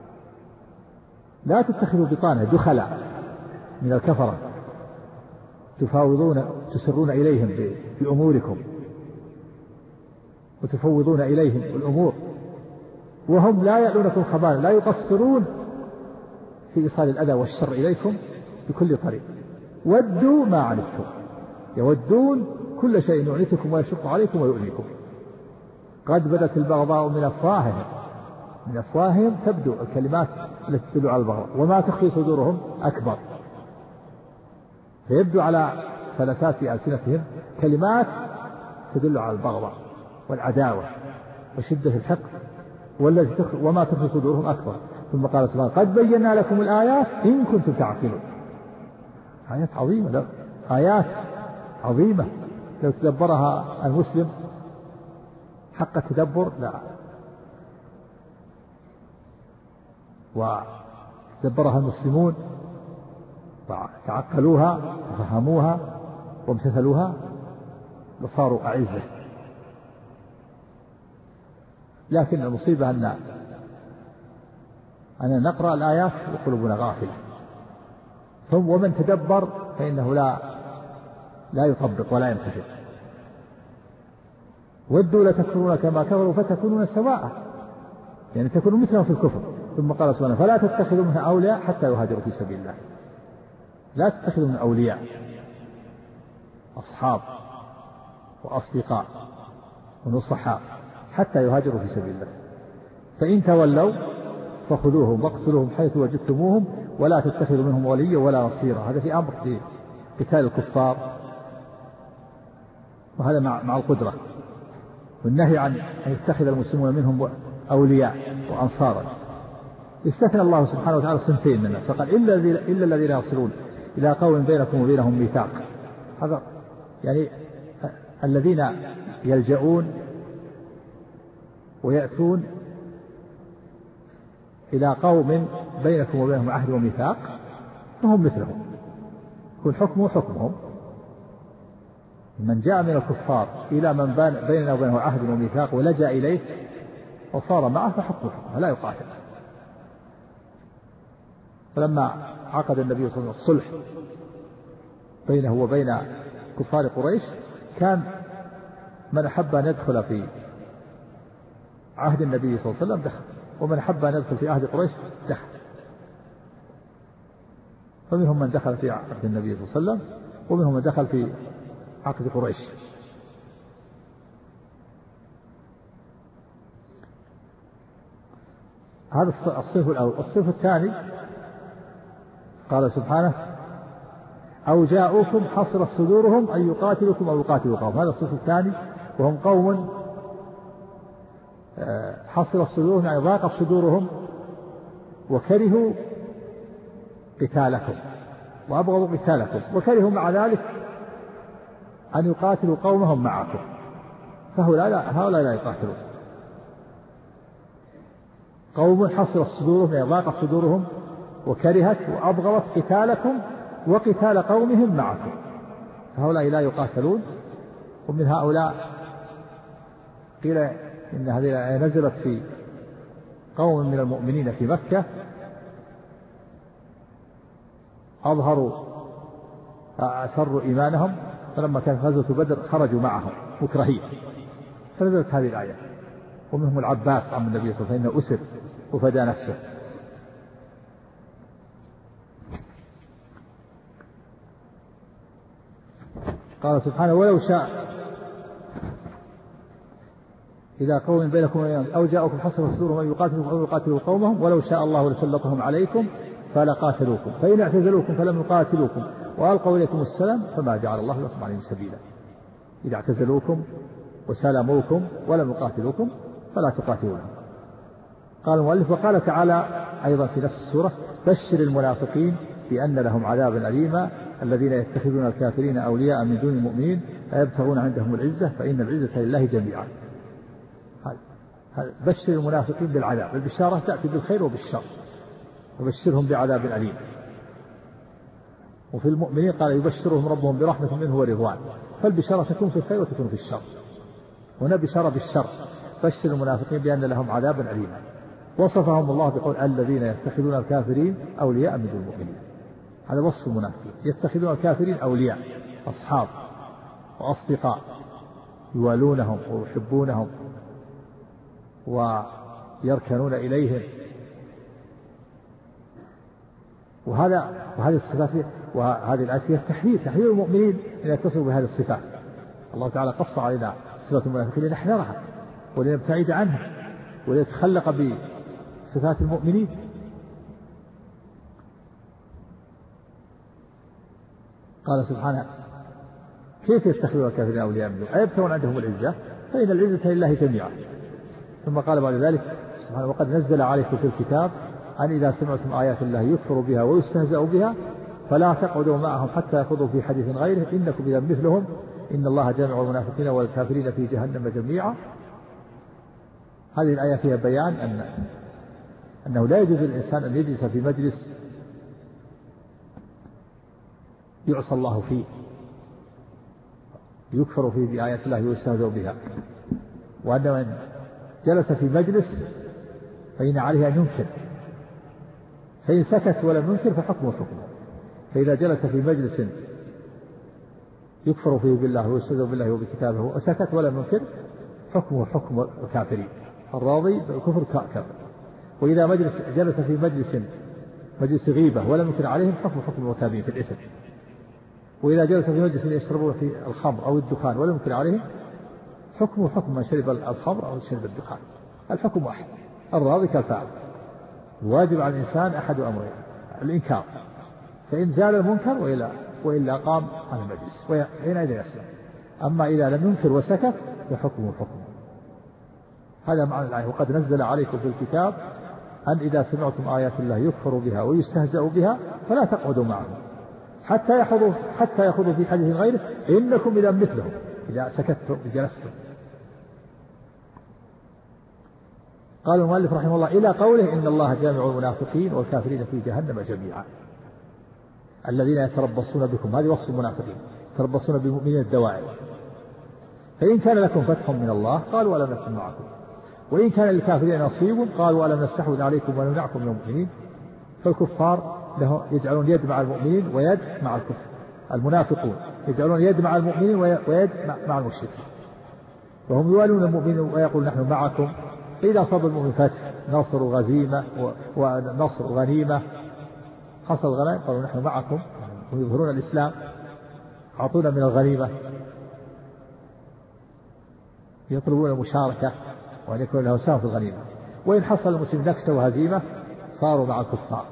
لا تتخذوا بطانة دخلاء من الكفرة تفاوضون تسرون إليهم بأموركم وتفوضون إليهم الأمور وهم لا يألونكم خبالا، لا يقصرون في إيصال الأذى والشر إليكم بكل طريق. ودوا ما عنتم، يودون كل شيء يعنتكم ويشق عليكم ويؤذيكم. قد بدت البغضاء من أفواههم من أفواههم تبدو الكلمات التي تدل على البغضاء وما تخفي صدورهم أكبر. فيبدو على فلتات في ألسنتهم كلمات تدل على البغضاء والعداوة وشدة الحقد والذي تخ... وما تخفي صدورهم أكبر. ثم قال سبحانه قد بينا لكم الآيات إن كنتم تعقلون. آيات عظيمة، لا. آيات عظيمة لو تدبرها المسلم حق التدبر لا وتدبرها المسلمون وتعقلوها وفهموها وامتثلوها لصاروا أعزة. لكن المصيبة أن أن نقرأ الآيات وقلوبنا غافلة، ثم ومن تدبر فإنه لا لا يطبق ولا يمتثل. ودوا لتكفرون كما كفروا فتكونون سواء، يعني تكونوا مثلهم في الكفر. ثم قال سبحانه فلا تتخذوا منها أولياء حتى يهاجروا في سبيل الله. لا تتخذوا من أولياء أصحاب وأصدقاء ونصحاء حتى يهاجروا في سبيل الله. فإن تولوا فخذوهم واقتلوهم حيث وجدتموهم ولا تتخذوا منهم وليا ولا نصيرا. هذا في أمر في قتال الكفار، وهذا مع, مع القدرة، والنهي عن أن يتخذ المسلمون منهم أولياء وأنصارا. استثنى الله سبحانه وتعالى صنفين من الناس فقال إلا, إلا الذين يصلون إلى قوم بينكم وبينهم ميثاق. هذا يعني الذين يلجؤون ويأتون إلى قوم بينكم وبينهم عهد وميثاق فهم مثلهم، كل حكمه حكمهم. من جاء من الكفار إلى من بيننا وبينه عهد وميثاق ولجأ إليه وصار معه فحكمه حكمه لا يقاتل. فلما عقد النبي صلى الله عليه وسلم الصلح بينه وبين كفار قريش كان من أحب أن يدخل في عهد النبي صلى الله عليه وسلم دخل، ومن أحب أن يدخل في عهد قريش دخل. فمنهم من دخل في عهد النبي صلى الله عليه وسلم ومنهم من دخل في عقد قريش. هذا الصنف الأول. الصنف الثاني قال سبحانه أو جاءوكم حصرت صدورهم أن يقاتلوكم أو يقاتلوا قوم. هذا الصنف الثاني وهم قوم حصرت صدورهم يعني ضاقت صدورهم وكرهوا قتالكم وأبغضوا قتالكم وكرهوا مع ذلك أن يقاتلوا قومهم معكم، فهؤلاء لا, هؤلاء لا يقاتلون. قوم حصرت صدورهم يعني ضاقت صدورهم وكرهت وأبغضت قتالكم وقتال قومهم معكم، فهؤلاء لا يقاتلون. ومن هؤلاء قيل إن هذه نزلت في قوم من المؤمنين في مكة أظهروا أسروا إيمانهم، فلما كانت غزوة بدر خرجوا معهم مكرهين فنزلت هذه الآية. ومنهم العباس عم النبي صلى الله عليه وسلم أسر وفدى نفسه. قال سبحانه ولو شاء إذا قوم بينكم أو جاءكم حصرت صدورهم أن يقاتلوا أو يقاتلوا قومهم ولو شاء الله لسلطهم عليكم فلقاتلوكم فإن اعتزلوكم فلم يقاتلوكم وألقوا إليكم السلام فما جعل الله لكم عليهم سبيلا. إذا اعتزلوكم وسلموكم ولم يقاتلوكم فلا تقاتلونهم. قال المؤلف وقال تعالى أيضا في نفس السورة بشر المنافقين بأن لهم عذابا أليما الذين يتخذون الكافرين أولياء من دون المؤمنين أيبتغون عندهم العزة فإن العزة لله جميعا. بشر المنافقين بالعذاب، البشارة تأتي بالخير وبالشر وبشرهم بعذاب أليم. وفي المؤمنين قال يبشرهم ربهم برحمة منه ورضوان، فالبشارة تكون في الخير وتكون في الشر. هنا بشارة بالشر بشر المنافقين بأن لهم عذابا أليما. وصفهم الله بقول الذين يتخذون الكافرين أولياء من المؤمنين. هذا وصف المنافقين، يتخذون الكافرين أولياء أصحاب وأصدقاء يوالونهم ويحبونهم ويركنون إليهم. وهذا وهذه الصفات وهذه الآية فيها التحذير تحذير المؤمنين أن يتصلوا بهذه الصفات. الله تعالى قص علينا صفات المنافقين لنحذرها ولنبتعد عنها ولنتخلق بصفات المؤمنين. قال سبحانه كيف يتخذون الكافرين أولياء من دونه أيبتغون عندهم العزة فإن العزة لله جميعا. ثم قال بعد ذلك سبحانه وقد نزل عليكم في الكتاب أن إذا سمعتم آيات الله يكفر بها ويستهزأ بها فلا تقعدوا معهم حتى يخوضوا في حديث غيره إنكم إذا مثلهم إن الله جامع المنافقين والكافرين في جهنم جميعا. هذه الآية فيها بيان أن أنه لا يجوز للإنسان أن يجلس في مجلس يعصى الله فيه يكفر فيه بآيات الله ويستهزأ بها، وأن من جلس في مجلس فإن عليه أن ينكر، فإن سكت ولم ينكر فحكمه حكمه. فإذا جلس في مجلس يكفر فيه بالله ويستهزأ بالله وبكتابه وسكت ولم ينكر حكمه حكم الكافرين، الراضي بالكفر كافر. وإذا مجلس جلس في مجلس مجلس غيبة ولم ينكر عليهم حكم حكم المتابعين في الإثم. وإذا جلس في مجلس يشربون في الخمر أو الدخان ولم ينكر عليهم حكمه حكم من شرب الخمر أو شرب الدخان، الحكم واحد، الراضي كالفاعل. واجب على الإنسان أحد أمرين الإنكار، فإن زال المنكر وإلا وإلا قام عن المجلس وحينئذ يسلم. أما إذا لم ينكر وسكت فحكمه حكمه. هذا معنى الآية وقد نزل عليكم في الكتاب أن إذا سمعتم آيات الله يكفر بها ويستهزأ بها فلا تقعدوا معهم حتى يخوضوا حتى يخوضوا في حديث غيره إنكم إذا مثلهم إذا سكتتم جلستم. قال المؤلف رحمه الله إلى قوله إن الله جامع المنافقين والكافرين في جهنم جميعا. الذين يتربصون بكم، هذه وصف المنافقين، يتربصون بالمؤمنين الدواعي. فإن كان لكم فتح من الله قالوا ألم نكن معكم، وإن كان للكافرين نصيب قالوا ألم نستحوذ عليكم ونمنعكم من المؤمنين. فالكفار له يجعلون يد مع المؤمنين ويد مع الكفر، المنافقون يجعلون يد مع المؤمنين ويد مع المشركين، وهم يوالون المؤمنين ويقول نحن معكم. فإذا أصاب المؤمن فتح نصر وغزيمة ونصر وغنيمة حصل غنائم قالوا نحن معكم ويظهرون الإسلام أعطونا من الغنيمة، يطلبون المشاركة وأن يكون له سهم في الغنيمة. وإن حصل المسلم نكسة وهزيمة صاروا مع الكفار،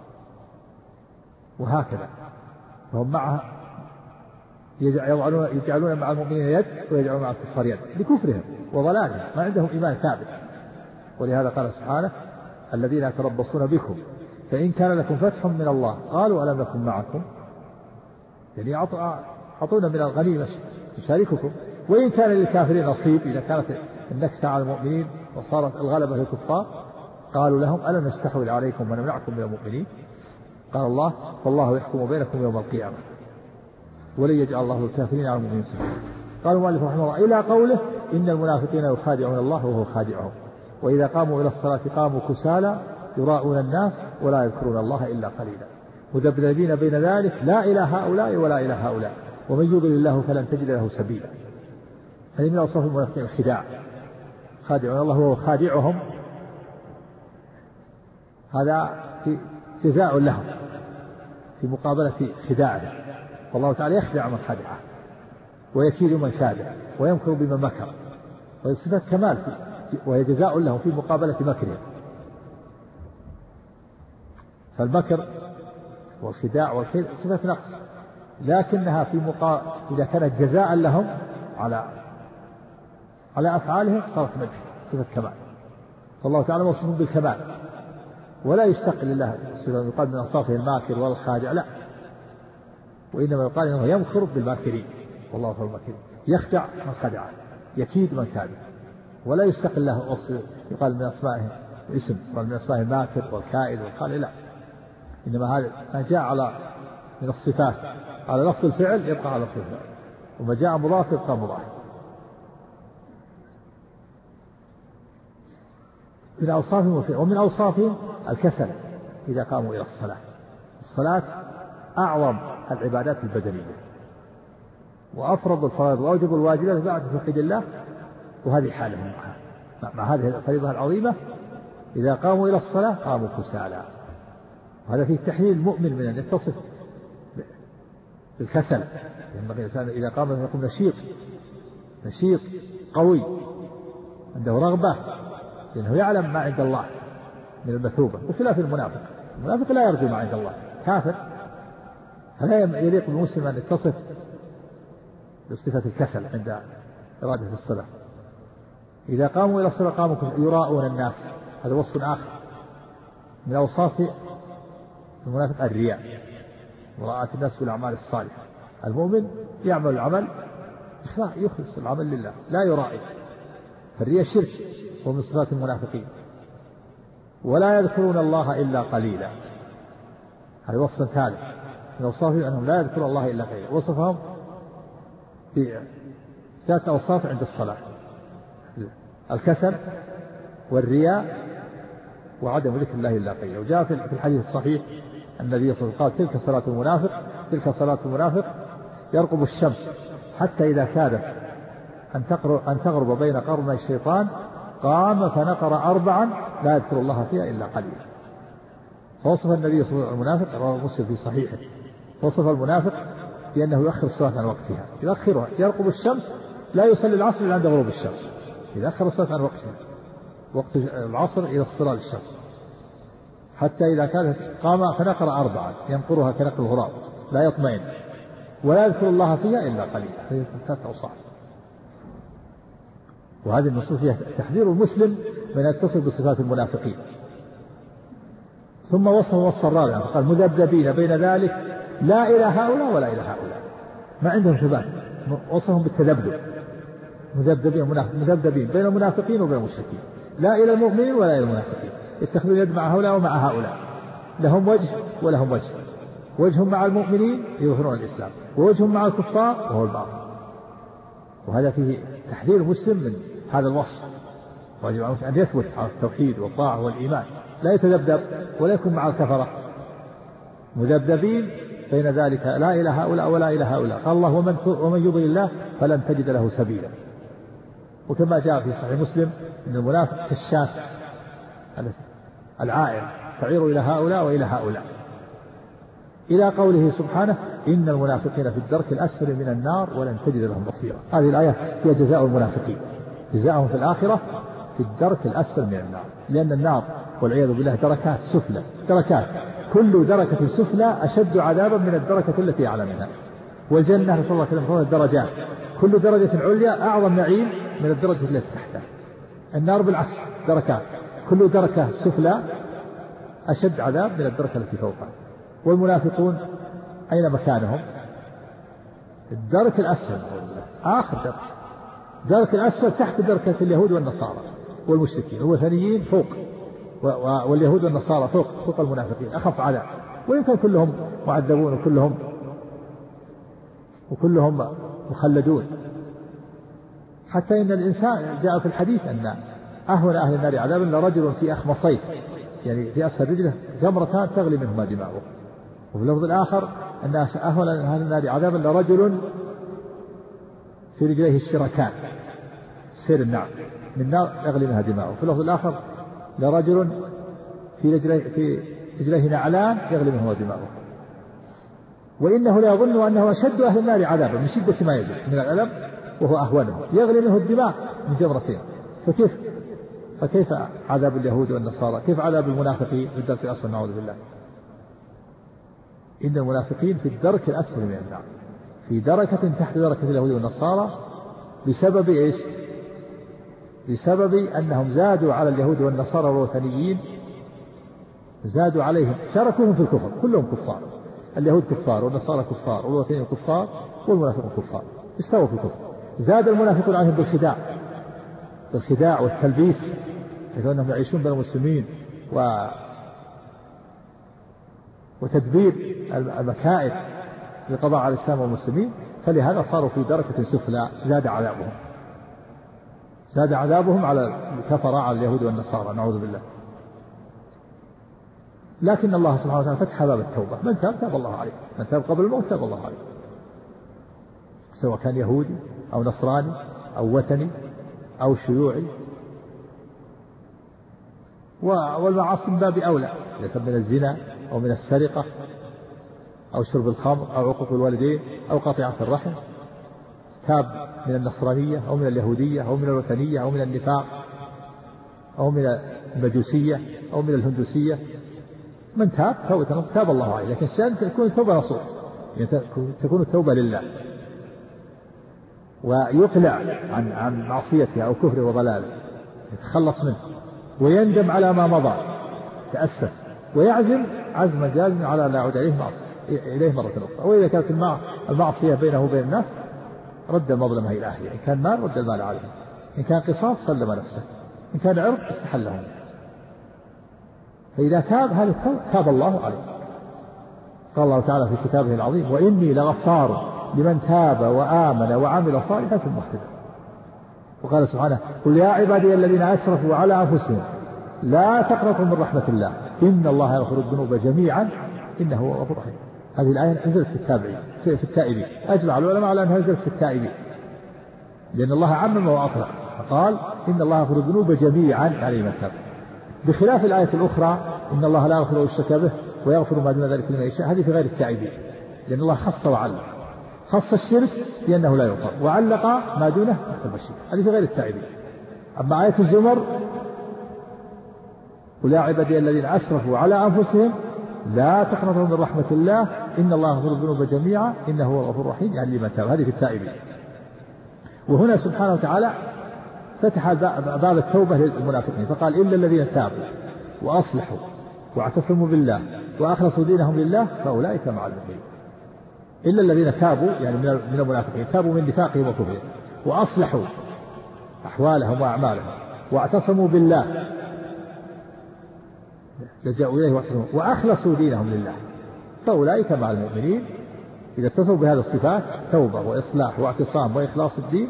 وهكذا وهم معها يجعلون, يجعلون مع المؤمنين يد ويجعلون مع الكفار يد لكفرهم وضلالهم، ما عندهم إيمان ثابت. ولهذا قال سبحانه الذين يتربصون بكم فإن كان لكم فتح من الله قالوا ألم نكن معكم، يعني أعطونا من الغنيمة نشارككم. وإن كان للكافرين نصيب، إذا كانت النكسة على المؤمنين وصارت الغلبة للكفار قالوا لهم ألم نستحوذ عليكم ونمنعكم من المؤمنين. قال الله فالله يحكم بينكم يوم القيامة ولن يجعل الله الكافرين على المؤمنين سبيلا. قال المؤلف رحمه الله إلى قوله إن المنافقين يخادعون الله وهو خادعهم وإذا قاموا إلى الصلاة قاموا كسالى يراءون الناس ولا يذكرون الله إلا قليلا مذبذبين بين ذلك لا إلى هؤلاء ولا إلى هؤلاء ومن يضلل الله فلن تجد له سبيلا. هذه من أوصاف المنافقين الخداع، خادعون الله وهو خادعهم، هذا في جزاء لهم في مقابلة خداعهم. فالله تعالى يخدع من خدعه ويكيد من كاده ويمكر بمن مكر، وهي صفة كمال وهي جزاء لهم في مقابلة مكرهم. فالمكر والخداع والكيد صفة نقص، لكنها في مقا... إذا كانت جزاء لهم على على أفعالهم صارت مدح صفة كمال. فالله تعالى موصوف بالكمال ولا يشتق لله يقال من أوصافه الماكر والخادع، لا، وإنما يقال إنه يمكر بالماكرين والله هو الماكر، يخدع من خدع يكيد من كاد، ولا يشتق له يقال من أسمائه اسم قال من أسمائه الماكر والكائد والخالع، لا، إنما هذا ما جاء على من الصفات على لفظ الفعل يبقى على لفظ الفعل، وما جاء مضاف يبقى مضاف. من أوصافهم ومن أوصافهم الكسل إذا قاموا إلى الصلاة. الصلاة أعظم العبادات البدنية وأفرض الفرائض وأوجب الواجبات بعد توحيد الله، وهذه حالهم مع, مع هذه الفريضة العظيمة إذا قاموا إلى الصلاة قاموا كسالى. وهذا فيه تحليل المؤمن من أن يتصف بالكسل. ينبغي الإنسان إذا قام أن يكون نشيط نشيط قوي عنده رغبة، لأنه يعلم ما عند الله من المثوبة، بخلاف المنافق. المنافق لا يرجو ما عند الله، كافر. فلا يليق بالمسلم أن يتصف بصفة الكسل عند إرادة الصلاة. إذا قاموا إلى الصلاة قاموا يراءون الناس، هذا وصف آخر من أوصاف المنافق الرياء، مراءة الناس في الأعمال الصالحة. المؤمن يعمل العمل يخلص العمل لله لا يرائي، فالرياء شرك ومن صفات المنافقين. ولا يذكرون الله إلا قليلا، هذا وصف ثالث من أوصافهم أنهم لا يذكرون الله إلا قليلا. وصفهم بثلاث أوصاف عند الصلاة: الكسل والرياء وعدم ذكر الله إلا قليلا. وجاء في الحديث الصحيح النبي صلى الله عليه وسلم قال: تلك صلاة المنافق تلك صلاة المنافق يرقب الشمس حتى إذا كادت أن تغرب بين قرني الشيطان قام فنقر أربعا لا يذكر الله فيها إلا قليلا. فوصف النبي صلى الله عليه وسلم المنافق، رواه مسلم في صحيحه، وصف المنافق بأنه يؤخر الصلاة عن وقتها، يؤخرها، يرقب الشمس لا يصلي العصر إلا عند غروب الشمس، يؤخر الصلاة عن وقتها وقت العصر إلى الصلاة الشمس، حتى إذا كانت قام فنقر أربعا ينقرها كنقر الغراب لا يطمئن ولا يذكر الله فيها إلا قليلا. هذه ثلاث أوصاف. وهذه النصوص فيها تحذير المسلم من أن يتصف بصفات المنافقين. ثم وصف وصف الرابع قال: مذبذبين بين ذلك لا إلى هؤلاء ولا إلى هؤلاء، ما عندهم ثبات، وصفهم بالتذبذب، مذبذبين مذبذبين بين المنافقين وبين المشركين، لا إلى المؤمنين ولا إلى المنافقين، يتخذون يد مع هؤلاء ومع هؤلاء، لهم وجه ولهم وجه، وجههم مع المؤمنين يظهرون الإسلام، ووجههم مع الكفار وهو الباطل. وهذا فيه تحذير المسلم من هذا الوصف، واجب على أن يثبت على التوحيد والطاعة والإيمان، لا يتذبذب ولا يكون مع الكفرة. مذبذبين بين ذلك لا إلى هؤلاء ولا إلى هؤلاء. قال الله: ومن ومن يضلل الله فلن تجد له سبيلا. وكما جاء في صحيح مسلم أن المنافق كالشاة العائر تعير إلى هؤلاء وإلى هؤلاء، إلى قوله سبحانه: إن المنافقين في الدرك الأسفل من النار ولن تجد لهم نصيرا. هذه الآية فيها جزاء المنافقين، جزاءهم في الآخرة في الدرك الأسفل من النار، لأن النار والعياذ بالله دركات سفلى، دركات، كل دركة سفلى أشد عذابا من الدركة التي أعلى منها. والجنة نسأل الله كلمة درجات، كل درجة عليا أعظم نعيم من الدرجة التي تحتها. النار بالعكس دركات، كل دركة سفلى أشد عذاب من الدركة التي فوقها. والمنافقون أين مكانهم؟ الدرك الأسفل، آخر درك، درك الأسفل تحت دركة اليهود والنصارى والمشركين، والوثنيين فوق، واليهود والنصارى فوق فوق المنافقين، أخف عذاب. ويمكن كلهم معذبون وكلهم وكلهم مخلدون. حتى إن الإنسان جاء في الحديث أن أهون أهل النار عذابا لرجل في أخمصيه، يعني في أسفل رجله جمرتان تغلي منهما دماؤه. وفي اللفظ الآخر أن أهون أهل النار عذابا لرجل في رجليه الشركان، سير النار من نار يغلي منها دماؤه. في اللفظ الآخر لرجل في رجليه في رجليه نعلان يغلي منهما دماؤه. وإنه لا يظن أنه أشد أهل النار عذابا من شدة ما يجد من الألم، وهو أهونه يغلي منه الدماء من جمرتين. فكيف فكيف عذاب اليهود والنصارى؟ كيف عذاب المنافقين في الدرك الأسفل؟ نعوذ بالله. إن المنافقين في الدرك الأسفل من النار، في دركة تحت دركة اليهود والنصارى، بسبب إيش؟ بسبب أنهم زادوا على اليهود والنصارى والوثنيين، زادوا عليهم، شاركوهم في الكفر، كلهم كفار، اليهود كفار والنصارى كفار والوثنيين كفار والمنافقون كفار، استووا في الكفر. زاد المنافقون عليهم بالخداع، بالخداع والتلبيس، حيث أنهم يعيشون بين المسلمين و وتدبير المكائد للقضاء على الإسلام والمسلمين، فلهذا صاروا في دركة سفلى زاد عذابهم. زاد عذابهم على الكفر على اليهود والنصارى نعوذ بالله. لكن الله سبحانه وتعالى فتح باب التوبة، من تاب تاب الله عليه، من تاب قبل الموت تاب الله عليه، سواء كان يهودي أو نصراني أو وثني أو شيوعي. والمعاصي من باب أولى، إذا كان من الزنا أو من السرقة أو شرب الخمر أو عقوق الوالدين أو قطيعة الرحم، تاب من النصرانية أو من اليهودية أو من الوثنية أو من النفاق أو من المجوسية أو من الهندوسية، من تاب توبة تاب الله عليه. لكن الشأن تكون التوبة نصوح، يعني تكون التوبة لله، ويقلع عن عن معصيته أو كفره وضلاله، يتخلص منه ويندم على ما مضى، تأسف ويعزم عزم جازم على لا يعود إليه معصية إليه مرة أخرى. وإذا كانت المعصية بينه وبين الناس رد المظلمة إلى أهله، إن كان مال رد المال عليه، إن كان قصاص سلم نفسه، إن كان عرض استحله. فإذا تاب هذا تاب الله عليه. قال الله تعالى في كتابه العظيم: وإني لغفار لمن تاب وآمن وعمل صالحا ثم اهتدى. وقال سبحانه: قل يا عبادي الذين أسرفوا على أنفسهم لا تقنطوا من رحمة الله إن الله يغفر الذنوب جميعا إنه هو الغفور الرحيم. هذه الآية نزلت في التابعين في, في التائبين. أجمع العلماء على أنها نزلت في التائبين، لأن الله عمم وأطلق، فقال إن الله يغفر الذنوب جميعا يعني من تاب، بخلاف الآية الأخرى إن الله لا يغفر الشرك به ويغفر ما دون ذلك لمن يشاء، هذه في غير التائبين، لأن الله خص وعلق، خص الشرك بأنه لا يغفر وعلق ما دونه تحت المشيئة، هذه في غير التائبين. أما آية الزمر: قل يا عبادي الذين أسرفوا على أنفسهم لا تقنطوا من رحمة الله إن الله يغفر الذنوب جميعا إنه هو الغفور الرحيم يعني لمن تاب، هذه في التائبين. وهنا سبحانه وتعالى فتح باب التوبة للمنافقين، فقال: إلا الذين تابوا وأصلحوا واعتصموا بالله وأخلصوا دينهم لله فأولئك مع المؤمنين. إلا الذين تابوا يعني من المنافقين، تابوا من نفاقهم وكفرهم، وأصلحوا أحوالهم وأعمالهم، واعتصموا بالله لجأوا إليه واعتصموا وأخلصوا دينهم لله فأولئك مع المؤمنين. إذا اتصلوا بهذه الصفات توبة وإصلاح واعتصام وإخلاص الدين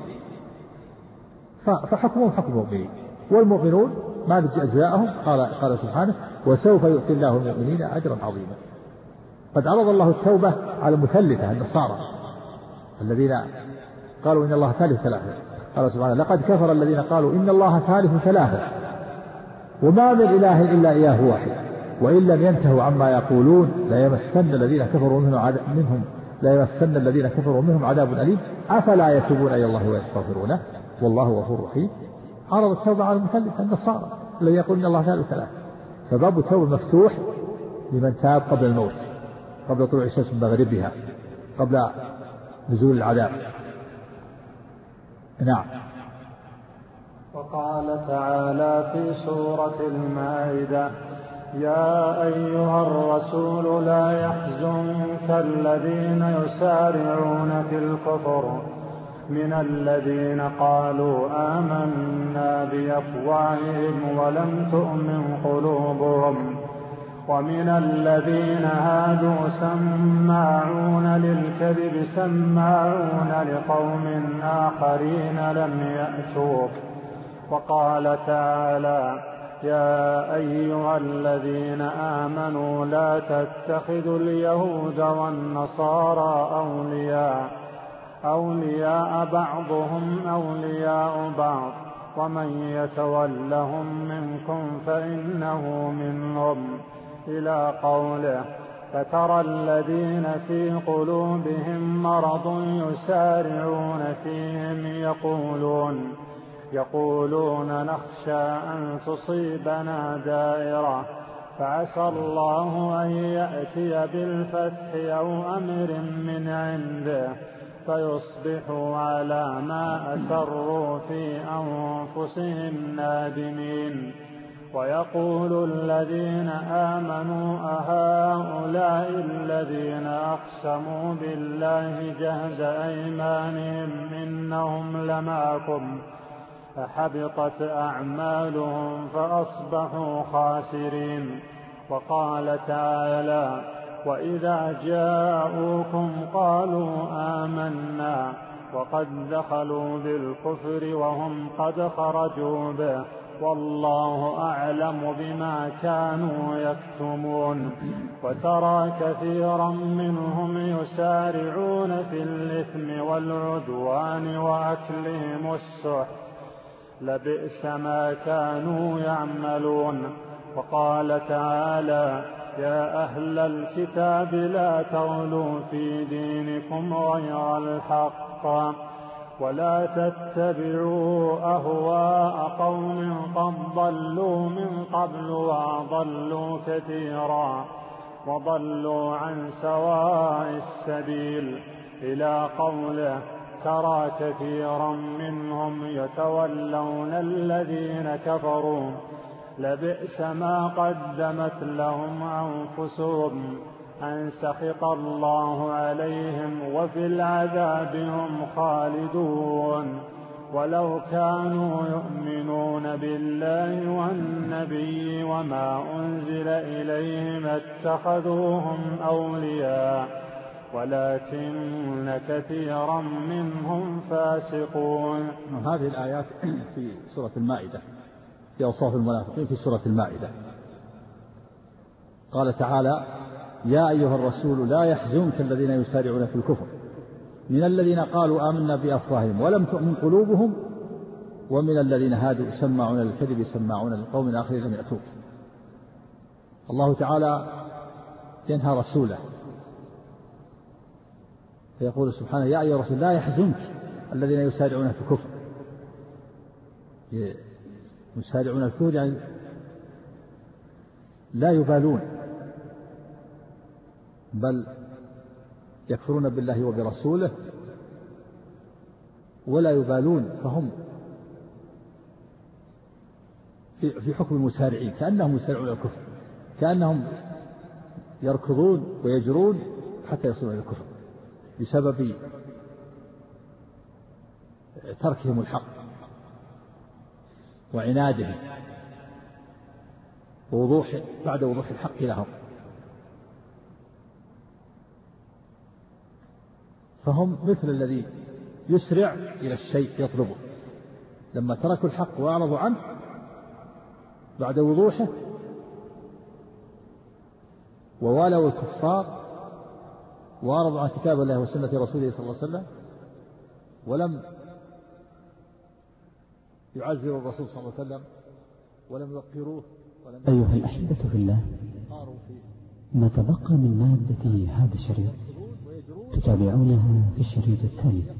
فحكمهم حكم المؤمنين. والمؤمنون ما جزاءهم؟ قال قال سبحانه: وسوف يؤتي الله المؤمنين أجرا عظيما. قد عرض الله التوبة على المثلثة النصارى الذين قالوا إن الله ثالث ثلاثة. قال سبحانه: لقد كفر الذين قالوا إن الله ثالث ثلاثة وما من إله إلا إله واحد وإن لم ينتهوا عما يقولون لا يمسن الذين كفروا منهم لا يمسن الذين كفروا منهم عذاب أليم أفلا يتوبون إلى الله ويستغفرونه والله غفور رحيم. عرض التوبة على المثلثة النصارى الذين يقولون إن الله ثالث ثلاثة، فباب التوبة مفتوح لمن تاب قبل الموت، قبل طلوع الشمس من مغربها، قبل نزول العذاب. نعم. وقال تعالى في سورة المائدة: يا أيها الرسول لا يحزنك الذين يسارعون في الكفر من الذين قالوا آمنا بأفواههم ولم تؤمن قلوبهم ومن الذين هادوا سماعون للكذب سماعون لقوم آخرين لم يأتوك. وقال تعالى: يا أيها الذين آمنوا لا تتخذوا اليهود والنصارى أولياء أولياء بعضهم أولياء بعض ومن يتولهم منكم فإنه منهم، إلى قوله: فترى الذين في قلوبهم مرض يسارعون فيهم يقولون يقولون نخشى أن تصيبنا دائرة فعسى الله أن يأتي بالفتح أو أمر من عنده فيصبحوا على ما أسروا في أنفسهم نادمين. ويقول الذين آمنوا أهؤلاء الذين أقسموا بالله جهد أيمانهم إنهم لمعكم فحبطت أعمالهم فأصبحوا خاسرين. وقال تعالى: وإذا جاءوكم قالوا آمنا وقد دخلوا بالكفر وهم قد خرجوا به، والله أعلم بما كانوا يكتمون. وترى كثيرا منهم يسارعون في الإثم والعدوان وأكلهم السحت، لبئس ما كانوا يعملون. وقال تعالى: يا أهل الكتاب لا تغلوا في دينكم غير الحق، ولا تتبعوا أهواء قوم قد ضلوا من قبل وأضلوا كثيرا وضلوا عن سواء السبيل، إلى قوله: ترى كثيرا منهم يتولون الذين كفروا، لبئس ما قدمت لهم أنفسهم أن سخط الله عليهم وفي العذاب هم خالدون. ولو كانوا يؤمنون بالله والنبي وما أنزل إليهم اتخذوهم أولياء ولكن كثيرا منهم فاسقون. هذه الآيات في سورة المائدة في أوصاف المنافقين في سورة المائدة. قال تعالى: يا أيها الرسول لا يحزنك الذين يسارعون في الكفر من الذين قالوا آمنا بأفواههم ولم تؤمن قلوبهم ومن الذين هادوا سماعون للكذب سماعون لقوم آخرين لم يأتوك. الله تعالى ينهى رسوله فيقول سبحانه: يا أيها الرسول لا يحزنك الذين يسارعون في الكفر. يسارعون في الكفر يعني لا يبالون، بل يكفرون بالله وبرسوله ولا يبالون، فهم في حكم المسارعين، كأنهم يسارعون إلى الكفر، كأنهم يركضون ويجرون حتى يصلون إلى الكفر بسبب تركهم الحق وعنادهم ووضوح بعد وضوح الحق لهم. فهم مثل الذي يسرع إلى الشيء يطلبه، لما تركوا الحق وأعرضوا عنه بعد وضوحه ووالوا الكفار وأعرضوا عن كتاب الله وسنة رسوله صلى الله عليه وسلم ولم يعزروا الرسول صلى الله عليه وسلم ولم يوقروه ولم أيها الأحبة في الله، ما تبقى من مادة هذا الشريط تتابعونها في الشريط التالي.